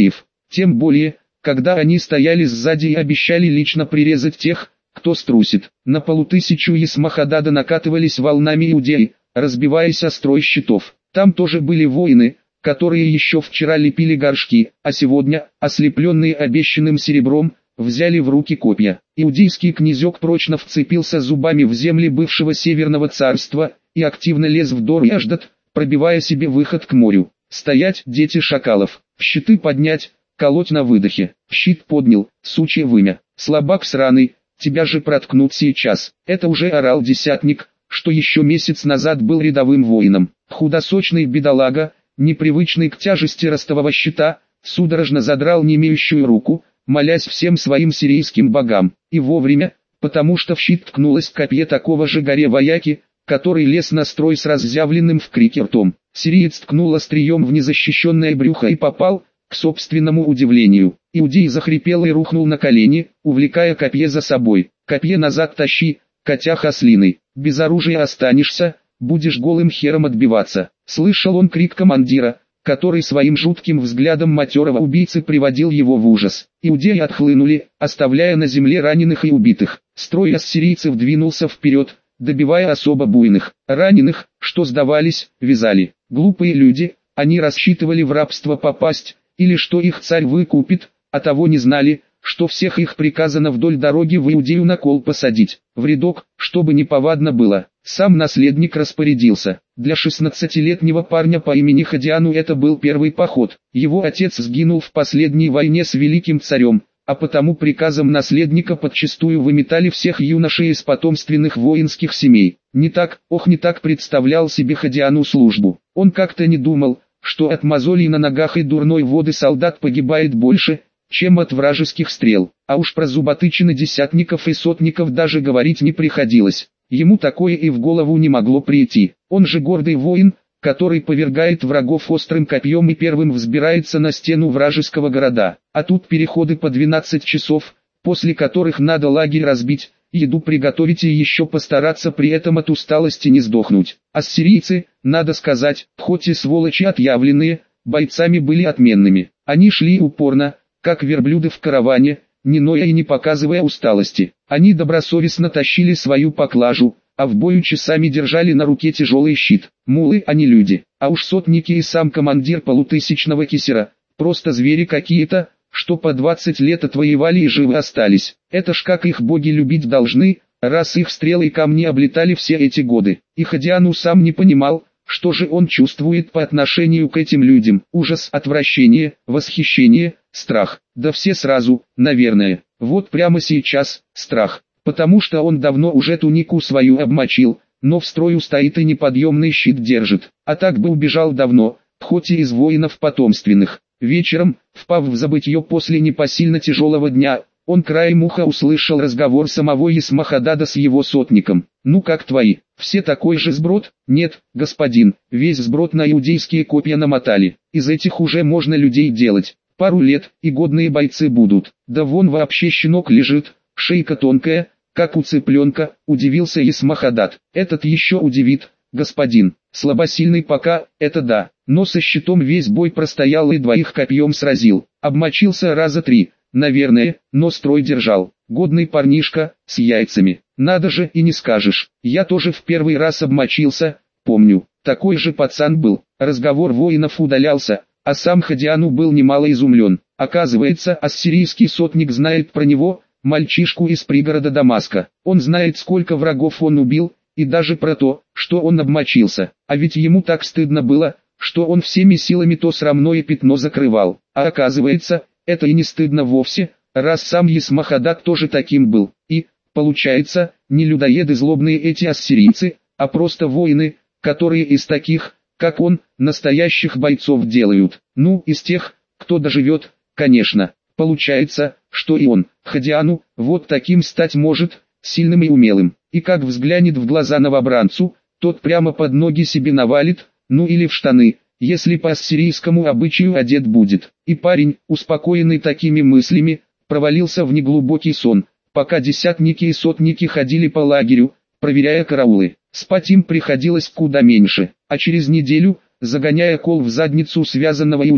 Тем более, когда они стояли сзади и обещали лично прирезать тех, кто струсит. На 5000 Есмахадада накатывались волнами иудеи, разбиваясь о строй щитов. Там тоже были воины, которые еще вчера лепили горшки, а сегодня, ослепленные обещанным серебром, взяли в руки копья. Иудейский князек прочно вцепился зубами в земли бывшего Северного царства и активно лез в Дор-Яждат, пробивая себе выход к морю. «Стоять, дети шакалов! Щиты поднять, колоть на выдохе!» Щит поднял, сучье вымя. «Слабак сраный, тебя же проткнут сейчас!» Это уже орал десятник, что еще месяц назад был рядовым воином. Худосочный бедолага, непривычный к тяжести ростового щита, судорожно задрал немеющую руку, молясь всем своим сирийским богам, и вовремя, потому что в щит ткнулось копье такого же горе-вояки, который лез на строй с разъявленным в крике ртом. Сириец ткнул острием в незащищенное брюхо и попал, к собственному удивлению. Иудей захрипел и рухнул на колени, увлекая копье за собой. «Копье назад тащи, котях ослиный, без оружия останешься, будешь голым хером отбиваться». Слышал он крик командира, который своим жутким взглядом матерого убийцы приводил его в ужас. Иудеи отхлынули, оставляя на земле раненых и убитых. Строй ассирийцев двинулся вперед, добивая особо буйных. Раненых, что сдавались, вязали. Глупые люди, они рассчитывали в рабство попасть, или что их царь выкупит, а того не знали, что всех их приказано вдоль дороги в Иудею на кол посадить, в рядок, чтобы неповадно было. Сам наследник распорядился. Для 16-летнего парня по имени Ходиану это был первый поход. Его отец сгинул в последней войне с великим царем, а потому приказом наследника подчистую выметали всех юношей из потомственных воинских семей. Не так представлял себе Ходиану службу. Он как-то не думал, что от мозолей на ногах и дурной воды солдат погибает больше, чем от вражеских стрел. А уж про зуботычины десятников и сотников даже говорить не приходилось. Ему такое и в голову не могло прийти. Он же гордый воин, который повергает врагов острым копьем и первым взбирается на стену вражеского города. А тут переходы по 12 часов, после которых надо лагерь разбить, еду приготовить и еще постараться при этом от усталости не сдохнуть. Ассирийцы, надо сказать, хоть и сволочи отъявленные, бойцами были отменными. Они шли упорно, как верблюды в караване, не ноя и не показывая усталости. Они добросовестно тащили свою поклажу, а в бою часами держали на руке тяжелый щит. Мулы, а не люди. А уж сотники и сам командир полутысячного кисера, просто звери какие-то, что по 20 лет отвоевали и живы остались. Это ж как их боги любить должны, раз их стрелы и камни облетали все эти годы. И Ходиану сам не понимал, что же он чувствует по отношению к этим людям. Ужас, отвращение, восхищение, страх. Да все сразу, наверное. Вот прямо сейчас, страх. Потому что он давно уже тунику свою обмочил, но в строю стоит и неподъемный щит держит. А так бы убежал давно, хоть и из воинов потомственных. Вечером, впав в забытье после непосильно тяжелого дня, он краем уха услышал разговор самого Есмахадада с его сотником. «Ну как твои? Все такой же сброд?» «Нет, господин, весь сброд на иудейские копья намотали. Из этих уже можно людей делать. Пару лет, и годные бойцы будут. Да вон вообще щенок лежит, шейка тонкая, как у цыпленка», удивился Есмахадад. «Этот еще удивит, господин. Слабосильный пока, это да, но со щитом весь бой простоял и двоих копьем сразил. Обмочился раза 3, наверное, но строй держал. Годный парнишка, с яйцами. Надо же, и не скажешь. Я тоже в первый раз обмочился, помню. Такой же пацан был». Разговор воинов удалялся, а сам Ходиану был немало изумлен. Оказывается, ассирийский сотник знает про него, мальчишку из пригорода Дамаска. Он знает, сколько врагов он убил, и даже про то, что он обмочился. А ведь ему так стыдно было, что он всеми силами то срамное пятно закрывал. А оказывается, это и не стыдно вовсе, раз сам Есмахадад тоже таким был. И, получается, не людоеды злобные эти ассирийцы, а просто воины, которые из таких, как он, настоящих бойцов делают. Ну, из тех, кто доживет, конечно. Получается, что и он, Ходиану, вот таким стать может, сильным и умелым. И как взглянет в глаза новобранцу, тот прямо под ноги себе навалит, ну или в штаны, если по ассирийскому обычаю одет будет. И парень, успокоенный такими мыслями, провалился в неглубокий сон, пока десятники и сотники ходили по лагерю, проверяя караулы. Спать им приходилось куда меньше, а через неделю, загоняя кол в задницу связанного иудея,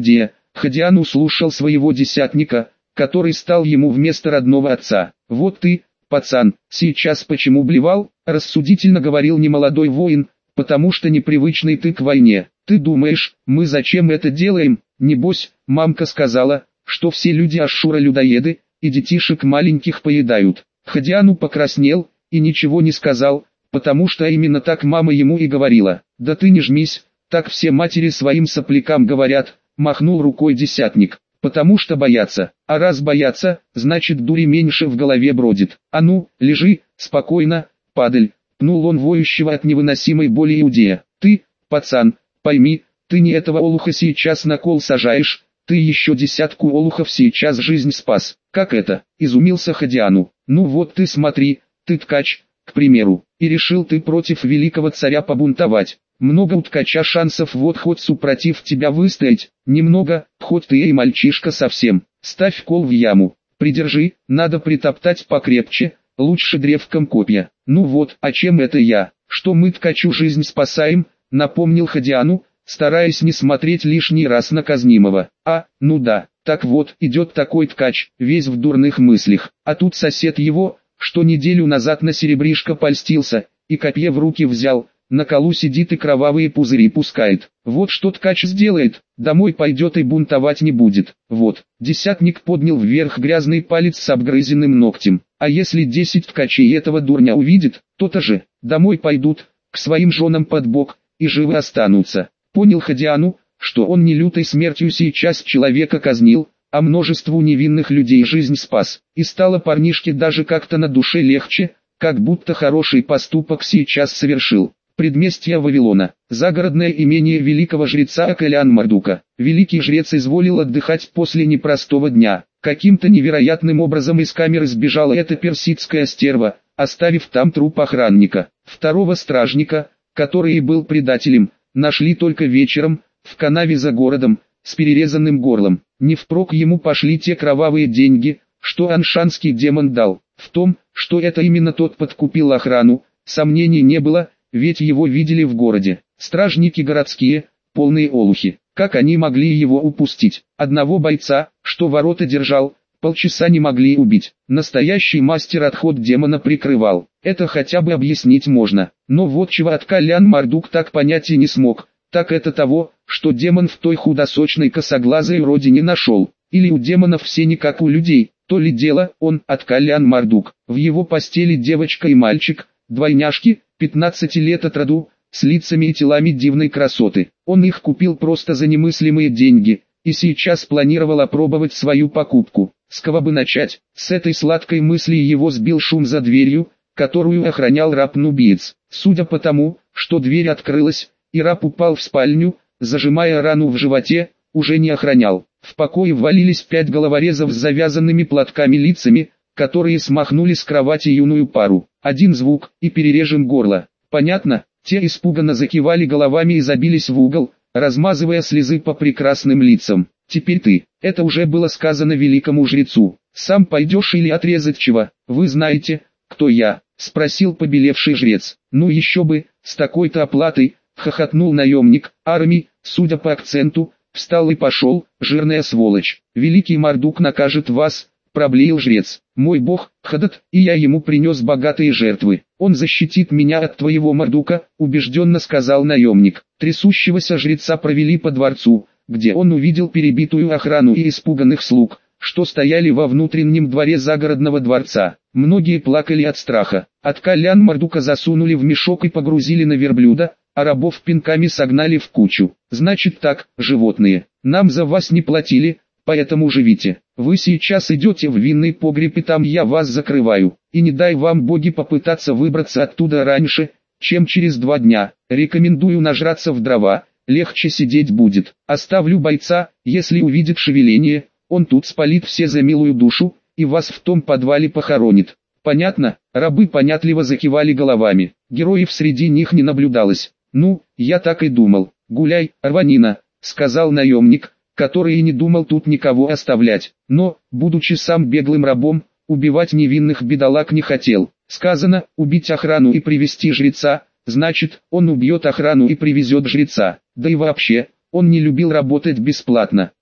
Ходиан услышал своего десятника, который стал ему вместо родного отца. «Вот ты, пацан, сейчас почему блевал?» – рассудительно говорил немолодой воин, «потому что непривычный ты к войне. Ты думаешь, мы зачем это делаем? Небось, мамка сказала, что все люди Ашшура людоеды, и детишек маленьких поедают». Ходиану покраснел, и ничего не сказал, потому что именно так мама ему и говорила. «Да ты не жмись, так все матери своим соплякам говорят», – махнул рукой десятник. «Потому что боятся, а раз боятся, значит дури меньше в голове бродит. А ну, лежи, спокойно, падаль», – пнул он воющего от невыносимой боли иудея. «Ты, пацан, пойми, ты не этого олуха сейчас на кол сажаешь, ты еще десятку олухов сейчас жизнь спас». «Как это?» – изумился Ходиану. «Ну вот ты смотри, ты ткач, к примеру, и решил ты против великого царя побунтовать. Много у ткача шансов вот хоть супротив тебя выстоять, немного, хоть ты и мальчишка совсем. Ставь кол в яму, придержи, надо притоптать покрепче, лучше древком копья». «Ну вот, а чем это я, что мы ткачу жизнь спасаем», — напомнил Ходиану, стараясь не смотреть лишний раз на казнимого. «А, ну да, так вот, идет такой ткач, весь в дурных мыслях, а тут сосед его, что неделю назад на серебришко польстился, и копье в руки взял, на колу сидит и кровавые пузыри пускает. Вот что ткач сделает, домой пойдет и бунтовать не будет. Вот». Десятник поднял вверх грязный палец с обгрызенным ногтем. «А если 10 ткачей этого дурня увидит, то-то же, домой пойдут, к своим женам под бок, и живы останутся». Понял Ходиану, что он не лютой смертью сейчас человека казнил, а множеству невинных людей жизнь спас. И стало парнишке даже как-то на душе легче, как будто хороший поступок сейчас совершил. Предместье Вавилона, загородное имение великого жреца Акалян-Мардука. Великий жрец изволил отдыхать после непростого дня. Каким-то невероятным образом из камеры сбежала эта персидская стерва, оставив там труп охранника. Второго стражника, который и был предателем, нашли только вечером, в канаве за городом, с перерезанным горлом. Не впрок ему пошли те кровавые деньги, что аншанский демон дал. В том, что это именно тот подкупил охрану, сомнений не было, ведь его видели в городе. Стражники городские, полные олухи. Как они могли его упустить? Одного бойца, что ворота держал, полчаса не могли убить. Настоящий мастер отход демона прикрывал. Это хотя бы объяснить можно. Но вот чего Акалян-Мардук так понять и не смог, так это того, что демон в той худосочной косоглазой родине нашел. Или у демонов все не как у людей, то ли дело он, Акалян-Мардук. В его постели девочка и мальчик, двойняшки, 15 лет от роду, с лицами и телами дивной красоты. Он их купил просто за немыслимые деньги, и сейчас планировал опробовать свою покупку. С кого бы начать? С этой сладкой мысли его сбил шум за дверью, которую охранял раб-нубиец. Судя по тому, что дверь открылась, и раб упал в спальню, зажимая рану в животе, уже не охранял. В покое ввалились 5 головорезов с завязанными платками лицами, которые смахнули с кровати юную пару. Один звук, и перережем горло. Понятно? Те испуганно закивали головами и забились в угол, размазывая слезы по прекрасным лицам. «Теперь ты». Это уже было сказано великому жрецу. «Сам пойдешь или отрезать чего? Вы знаете, кто я?» — спросил побелевший жрец. «Ну еще бы, с такой-то оплатой», — хохотнул наемник. «Армий, судя по акценту, встал и пошел, жирная сволочь. Великий Мардук накажет вас», — проблеял жрец. «Мой бог, Хадат, и я ему принес богатые жертвы. Он защитит меня от твоего Мардука», — убежденно сказал наемник. Трясущегося жреца провели по дворцу, где он увидел перебитую охрану и испуганных слуг, что стояли во внутреннем дворе загородного дворца. Многие плакали от страха. Акалян-Мардука засунули в мешок и погрузили на верблюда, а рабов пинками согнали в кучу. «Значит так, животные, нам за вас не платили, поэтому живите. Вы сейчас идете в винный погреб, и там я вас закрываю. И не дай вам боги попытаться выбраться оттуда раньше, чем через 2 дня. Рекомендую нажраться в дрова, легче сидеть будет. Оставлю бойца, если увидит шевеление, он тут спалит все за милую душу, и вас в том подвале похоронит. Понятно?» Рабы понятливо закивали головами. Героев среди них не наблюдалось. «Ну, я так и думал. Гуляй, рванина», — сказал наемник, который и не думал тут никого оставлять. Но, будучи сам беглым рабом, убивать невинных бедолаг не хотел. Сказано, убить охрану и привести жреца, значит, он убьет охрану и привезет жреца. Да и вообще, он не любил работать бесплатно. И,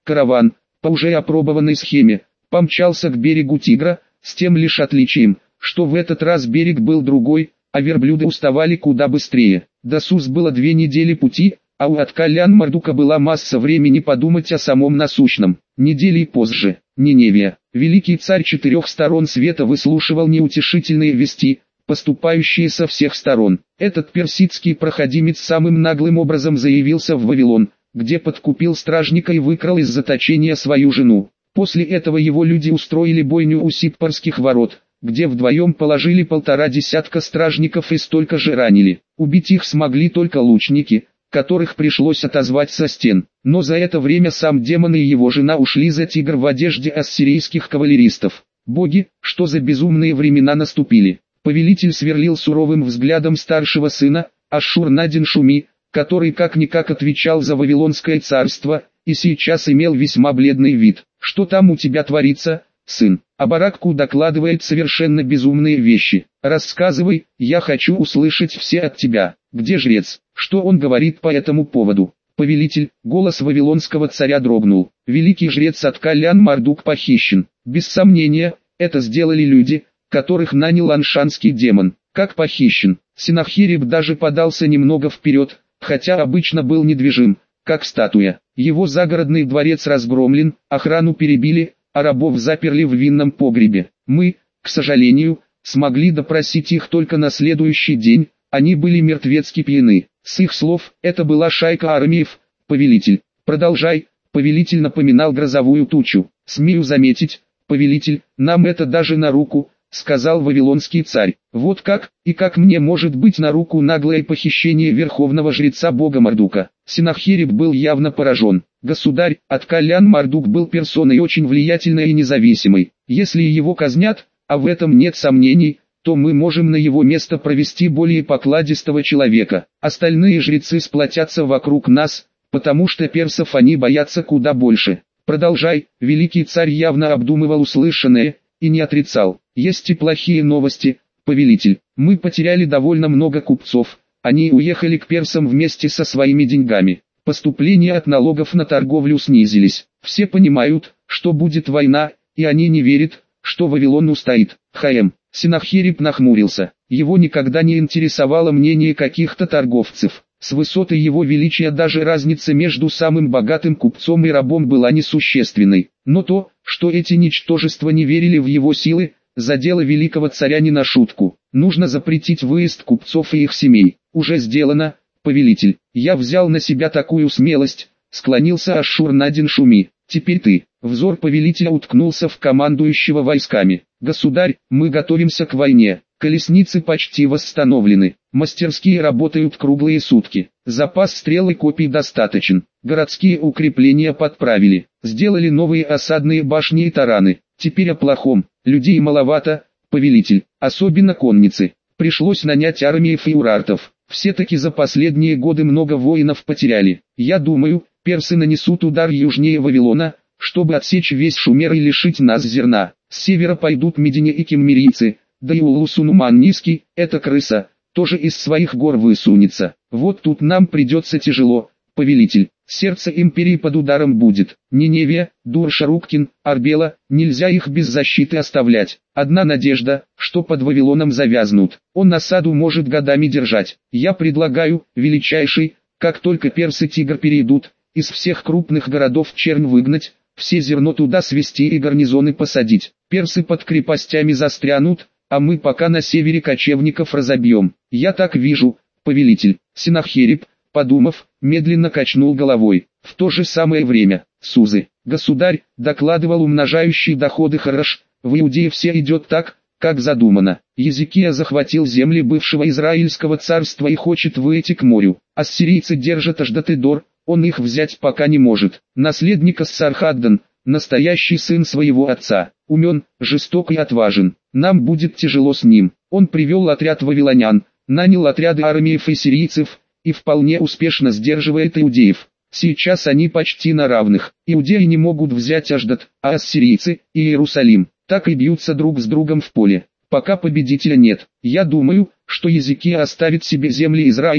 Караван, по уже опробованной схеме, помчался к берегу Тигра, с тем лишь отличием, что в этот раз берег был другой, а верблюды уставали куда быстрее. До Сус было 2 недели пути, а у Аткалян-Мардука была масса времени подумать о самом насущном. Недели позже, Ниневия, великий царь 4 сторон света, выслушивал неутешительные вести, поступающие со всех сторон. Этот персидский проходимец самым наглым образом заявился в Вавилон, где подкупил стражника и выкрал из заточения свою жену. После этого его люди устроили бойню у Сиппарских ворот, где вдвоем положили 1,5 десятка стражников и столько же ранили. Убить их смогли только лучники, которых пришлось отозвать со стен. Но за это время сам демон и его жена ушли за Тигр в одежде ассирийских кавалеристов. Боги, что за безумные времена наступили. Повелитель сверлил суровым взглядом старшего сына, Ашшур-надин-Шуми, который как-никак отвечал за Вавилонское царство, и сейчас имел весьма бледный вид. «Что там у тебя творится, сын?» Абаракку докладывает совершенно безумные вещи. «Рассказывай, я хочу услышать все от тебя. Где жрец? Что он говорит по этому поводу?» «Повелитель», голос вавилонского царя дрогнул. «Великий жрец Аткалян-Мардук похищен. Без сомнения, это сделали люди, которых нанял аншанский демон. Как похищен?» Сенахериб даже подался немного вперед, хотя обычно был недвижим, как статуя. Его загородный дворец разгромлен, охрану перебили, а рабов заперли в винном погребе. Мы, к сожалению, смогли допросить их только на следующий день, они были мертвецки пьяны. С их слов, это была шайка армиев. «Повелитель, продолжай», повелитель напоминал грозовую тучу. «Смею заметить, повелитель, нам это даже на руку», сказал вавилонский царь. «Вот как, и как мне может быть на руку наглое похищение верховного жреца бога Мардука?» Сенахериб был явно поражен. Государь, Аткалян-Мардук был персоной очень влиятельной и независимой. Если его казнят, а в этом нет сомнений, то мы можем на его место провести более покладистого человека. Остальные жрецы сплотятся вокруг нас, потому что персов они боятся куда больше. Продолжай, великий царь явно обдумывал услышанное, и не отрицал. Есть и плохие новости, повелитель. Мы потеряли довольно много купцов, они уехали к персам вместе со своими деньгами. Поступления от налогов на торговлю снизились. Все понимают, что будет война, и они не верят, что Вавилон устоит. Сенахериб нахмурился. Его никогда не интересовало мнение каких-то торговцев. С высоты его величия даже разница между самым богатым купцом и рабом была несущественной. Но то, что эти ничтожества не верили в его силы, задело великого царя не на шутку. Нужно запретить выезд купцов и их семей. Уже сделано, повелитель. Я взял на себя такую смелость, склонился Ашшур-надин-Шуми. Теперь ты. Взор повелителя уткнулся в командующего войсками. Государь, мы готовимся к войне. Колесницы почти восстановлены. Мастерские работают круглые сутки. Запас стрел и копий достаточен. Городские укрепления подправили. Сделали новые осадные башни и тараны. Теперь о плохом. Людей маловато, повелитель. Особенно конницы. Пришлось нанять армии фейурартов. Все-таки за последние годы много воинов потеряли. Я думаю, персы нанесут удар южнее Вавилона, чтобы отсечь весь Шумер и лишить нас зерна. С севера пойдут медине и кеммерийцы, да и Улусунуман низкий, эта крыса, тоже из своих гор высунется. Вот тут нам придется тяжело, повелитель. Сердце империи под ударом будет. Ниневия, Дур-Шаруктин, Арбела, нельзя их без защиты оставлять. Одна надежда, что под Вавилоном завязнут. Он осаду может годами держать. Я предлагаю, величайший, как только персы Тигр перейдут, из всех крупных городов чернь выгнать, все зерно туда свести и гарнизоны посадить. Персы под крепостями застрянут, а мы пока на севере кочевников разобьем. Я так вижу, повелитель. Сенахериб, подумав, медленно качнул головой. В то же самое время, Сузы, государь, докладывал умножающий доходы Хараш, в Иудее все идет так, как задумано. Езекия захватил земли бывшего Израильского царства и хочет выйти к морю. Ассирийцы держат Ашдот-и-Дор, он их взять пока не может. Наследник Ассархаддан, настоящий сын своего отца, умен, жесток и отважен. Нам будет тяжело с ним. Он привел отряд вавилонян, нанял отряды армиев и сирийцев, и вполне успешно сдерживает иудеев. Сейчас они почти на равных. Иудеи не могут взять Ашдот, а ассирийцы – и Иерусалим. Так и бьются друг с другом в поле. Пока победителя нет. Я думаю, что Езекия оставит себе земли Израиля,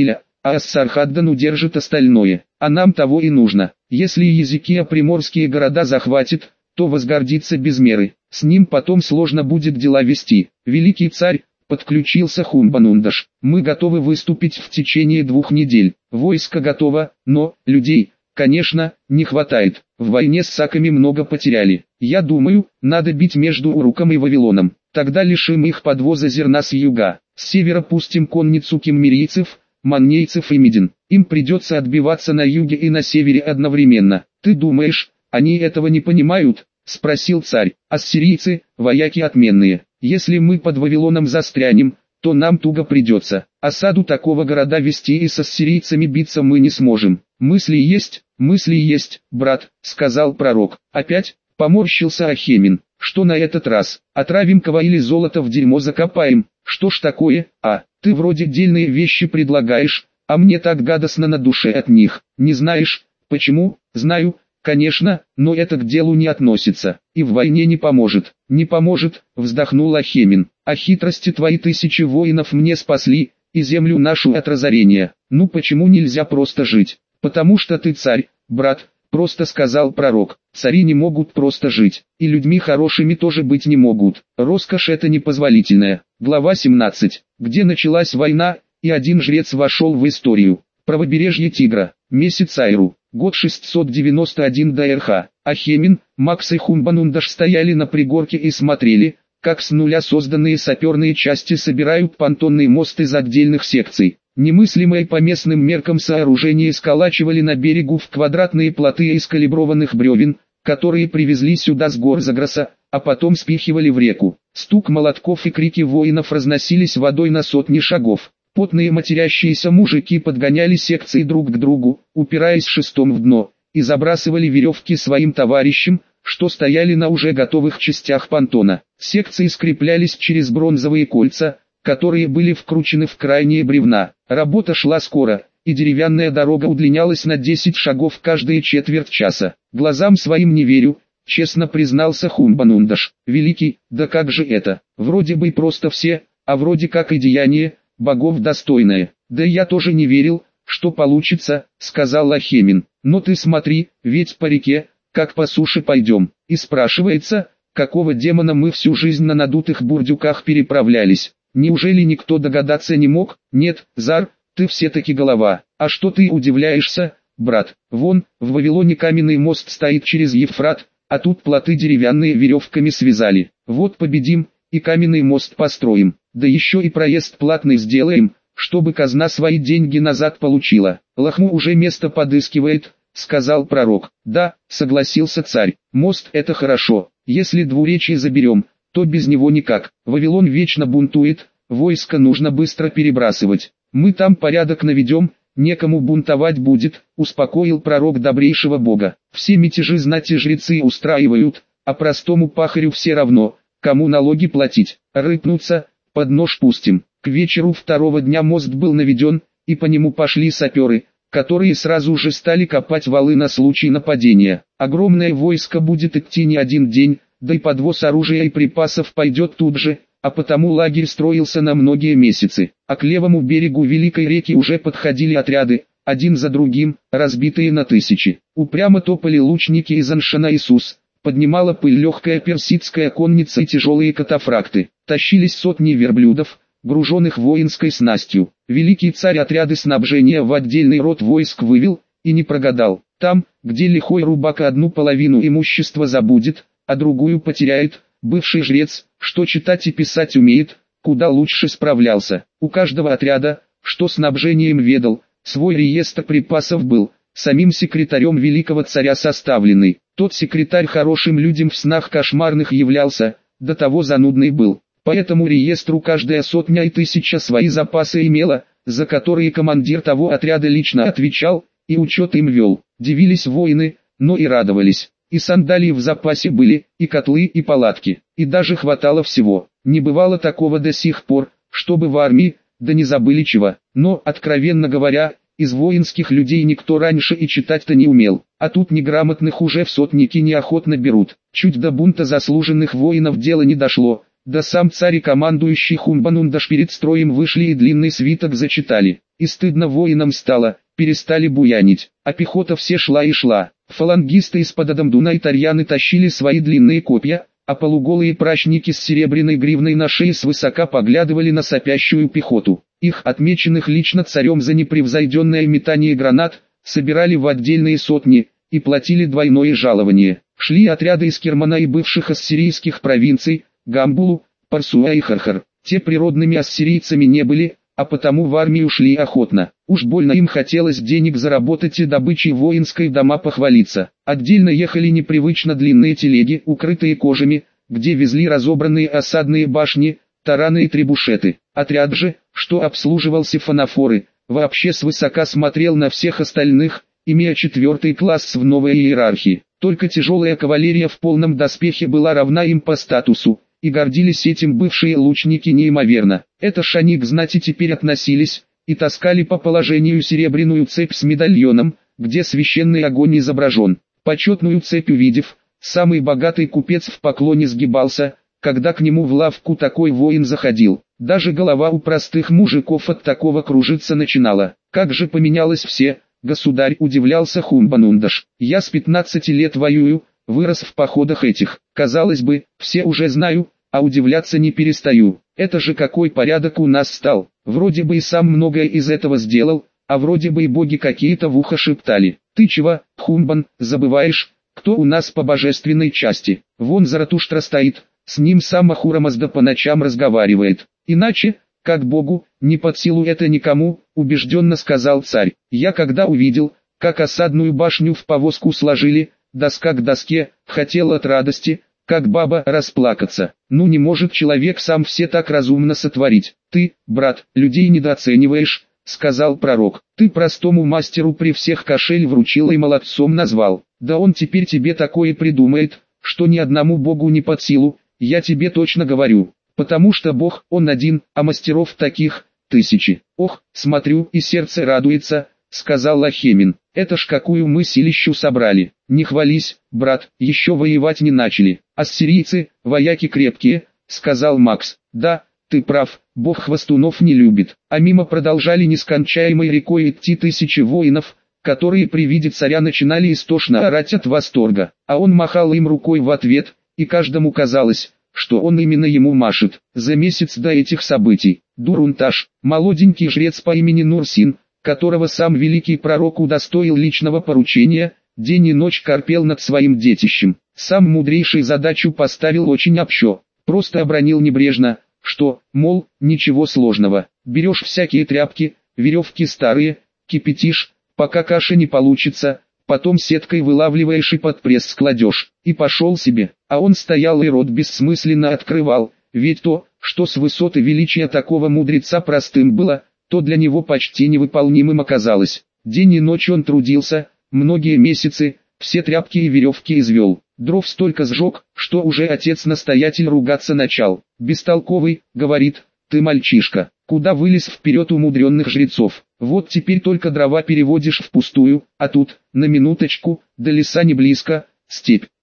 а Ассархаддан удержит остальное. А нам того и нужно. Если Езекия приморские города захватит, то возгордится без меры. С ним потом сложно будет дела вести. Великий царь, подключился Хумбанундаш. Мы готовы выступить в течение 2 недель. Войско готово, но людей, конечно, не хватает. В войне с саками много потеряли. Я думаю, надо бить между Уруком и Вавилоном. Тогда лишим их подвоза зерна с юга. С севера пустим конницу киммерийцев, маннейцев и медин. Им придется отбиваться на юге и на севере одновременно. Ты думаешь, они этого не понимают? Спросил царь. Ассирийцы, вояки отменные. Если мы под Вавилоном застрянем, то нам туго придется. Осаду такого города вести и с ассирийцами биться мы не сможем. Мысли есть, брат, сказал пророк. Опять, поморщился Ахемин. Что на этот раз? Отравим кого или золото в дерьмо закопаем? Что ж такое? Ты вроде дельные вещи предлагаешь, а мне так гадостно на душе от них. Не знаешь, почему? Знаю, конечно, но это к делу не относится, и в войне не поможет. Не поможет, вздохнул Ахемин. А хитрости твои 1000 воинов мне спасли, и землю нашу от разорения. Ну почему нельзя просто жить? Потому что ты царь, брат, просто сказал пророк. Цари не могут просто жить, и людьми хорошими тоже быть не могут. Роскошь это непозволительная. Глава 17, где началась война, и один жрец вошел в историю. Правобережье Тигра, месяц Айру, год 691 до РХ. Ахемин, Макс и Хумбанундаш стояли на пригорке и смотрели, как с нуля созданные саперные части собирают понтонный мост из отдельных секций. Немыслимое по местным меркам сооружение сколачивали на берегу в квадратные плоты из калиброванных бревен, которые привезли сюда с гор Загроса, а потом спихивали в реку. Стук молотков и крики воинов разносились водой на сотни шагов. Потные матерящиеся мужики подгоняли секции друг к другу, упираясь шестом в дно, и забрасывали веревки своим товарищам, что стояли на уже готовых частях понтона. Секции скреплялись через бронзовые кольца, которые были вкручены в крайние бревна. Работа шла скоро, и деревянная дорога удлинялась на 10 шагов каждые четверть часа. Глазам своим не верю, честно признался Хумбанундаш. Великий, да как же это? Вроде бы просто все, а вроде как и деяние богов достойное. Да я тоже не верил, что получится, сказал Ахемин. Но ты смотри, ведь по реке, как по суше пойдем. И спрашивается, какого демона мы всю жизнь на надутых бурдюках переправлялись. Неужели никто догадаться не мог? Нет, Зар, ты все-таки голова. А что ты удивляешься, брат? Вон, в Вавилоне каменный мост стоит через Евфрат, а тут плоты деревянные веревками связали. Вот победим, и каменный мост построим. Да еще и проезд платный сделаем, чтобы казна свои деньги назад получила. Лахму уже место подыскивает, сказал пророк. Да, согласился царь. Мост это хорошо. Если двуречье заберем, то без него никак. Вавилон вечно бунтует, войско нужно быстро перебрасывать. Мы там порядок наведем, некому бунтовать будет, успокоил пророк добрейшего бога. Все мятежи знати жрецы устраивают, а простому пахарю все равно, кому налоги платить. Рыпнуться, под нож пустим. К вечеру второго дня мост был наведен, и по нему пошли саперы, которые сразу же стали копать валы на случай нападения. Огромное войско будет идти не один день, да и подвоз оружия и припасов пойдет тут же, а потому лагерь строился на многие месяцы. А к левому берегу Великой реки уже подходили отряды, один за другим, разбитые на тысячи. Упрямо топали лучники из Аншана Иисус, поднимала пыль легкая персидская конница и тяжелые катафракты. Тащились сотни верблюдов, груженных воинской снастью. Великий царь отряды снабжения в отдельный род войск вывел, и не прогадал. Там, где лихой рубак одну половину имущества забудет, а другую потеряет, бывший жрец, что читать и писать умеет, куда лучше справлялся. У каждого отряда, что снабжением ведал, свой реестр припасов был, самим секретарем великого царя составленный. Тот секретарь хорошим людям в снах кошмарных являлся, до того занудный был. По этому реестру каждая сотня и тысяча свои запасы имела, за которые командир того отряда лично отвечал, и учет им вел. Дивились воины, но и радовались. И сандалии в запасе были, и котлы, и палатки, и даже хватало всего. Не бывало такого до сих пор, чтобы в армии, да не забыли чего. Но, откровенно говоря, из воинских людей никто раньше и читать-то не умел. А тут неграмотных уже в сотники неохотно берут. Чуть до бунта заслуженных воинов дело не дошло. Да сам царь и командующий Хумбанундаш перед строем вышли и длинный свиток зачитали. и стыдно воинам стало, перестали буянить, а пехота все шла и шла. Фалангисты из-под Адамдуна и Тарьяны тащили свои длинные копья, а полуголые пращники с серебряной гривной на шее свысока поглядывали на сопящую пехоту. Их, отмеченных лично царем за непревзойденное метание гранат, собирали в отдельные сотни и платили двойное жалование. Шли отряды из Кермана и бывших ассирийских провинций, Гамбулу, Парсуа и Хархар. Те природными ассирийцами не были, а потому в армию шли охотно. Уж больно им хотелось денег заработать и добычей воинской дома похвалиться. Отдельно ехали непривычно длинные телеги, укрытые кожами, где везли разобранные осадные башни, тараны и требушеты. Отряд же, что обслуживал сифонофоры, вообще свысока смотрел на всех остальных, имея 4-й класс в новой иерархии. Только тяжелая кавалерия в полном доспехе была равна им по статусу, и гордились этим бывшие лучники неимоверно. Это ж они к знати теперь относились, и таскали по положению серебряную цепь с медальоном, где священный огонь изображен. Почетную цепь увидев, самый богатый купец в поклоне сгибался, когда к нему в лавку такой воин заходил. Даже голова у простых мужиков от такого кружиться начинала. Как же поменялось все, государь, удивлялся Хумбанундаш. Я с 15 лет воюю, вырос в походах этих. Казалось бы, все уже знаю, а удивляться не перестаю. Это же какой порядок у нас стал. Вроде бы и сам многое из этого сделал, а вроде бы и боги какие-то в ухо шептали. Ты чего, Хумбан, забываешь, кто у нас по божественной части? Вон Заратуштра стоит, с ним сам Ахура Мазда по ночам разговаривает. Иначе, как богу, не под силу это никому, убежденно сказал царь. Я когда увидел, как осадную башню в повозку сложили, доска к доске, хотел от радости, как баба, расплакаться. Ну не может человек сам все так разумно сотворить. Ты, брат, людей недооцениваешь, сказал пророк. Ты простому мастеру при всех кошель вручил и молодцом назвал. Да он теперь тебе такое придумает, что ни одному богу не под силу, я тебе точно говорю. Потому что бог, он один, а мастеров таких, тысячи. Ох, смотрю, и сердце радуется, сказал Лахемин. Это ж какую мы силищу собрали. Не хвались, брат, еще воевать не начали. Ассирийцы, вояки крепкие, сказал Макс. Да, ты прав, бог хвостунов не любит. А мимо продолжали нескончаемой рекой идти тысячи воинов, которые при виде царя начинали истошно орать от восторга. А он махал им рукой в ответ, и каждому казалось, что он именно ему машет. За месяц до этих событий, Дурунташ, молоденький жрец по имени Нурсин, которого сам великий пророк удостоил личного поручения, день и ночь корпел над своим детищем. Сам мудрейший задачу поставил очень общо, просто обронил небрежно, что, мол, ничего сложного, берешь всякие тряпки, веревки старые, кипятишь, пока каша не получится, потом сеткой вылавливаешь и под пресс складешь, и пошел себе. А он стоял и рот бессмысленно открывал, ведь то, что с высоты величия такого мудреца простым было, то для него почти невыполнимым оказалось. День и ночь он трудился, многие месяцы, все тряпки и веревки извел. Дров столько сжег, что уже отец-настоятель ругаться начал. «Бестолковый», — говорит, — «ты мальчишка, куда вылез вперед умудренных жрецов? Вот теперь только дрова переводишь впустую, а тут, на минуточку, до леса не близко, степь.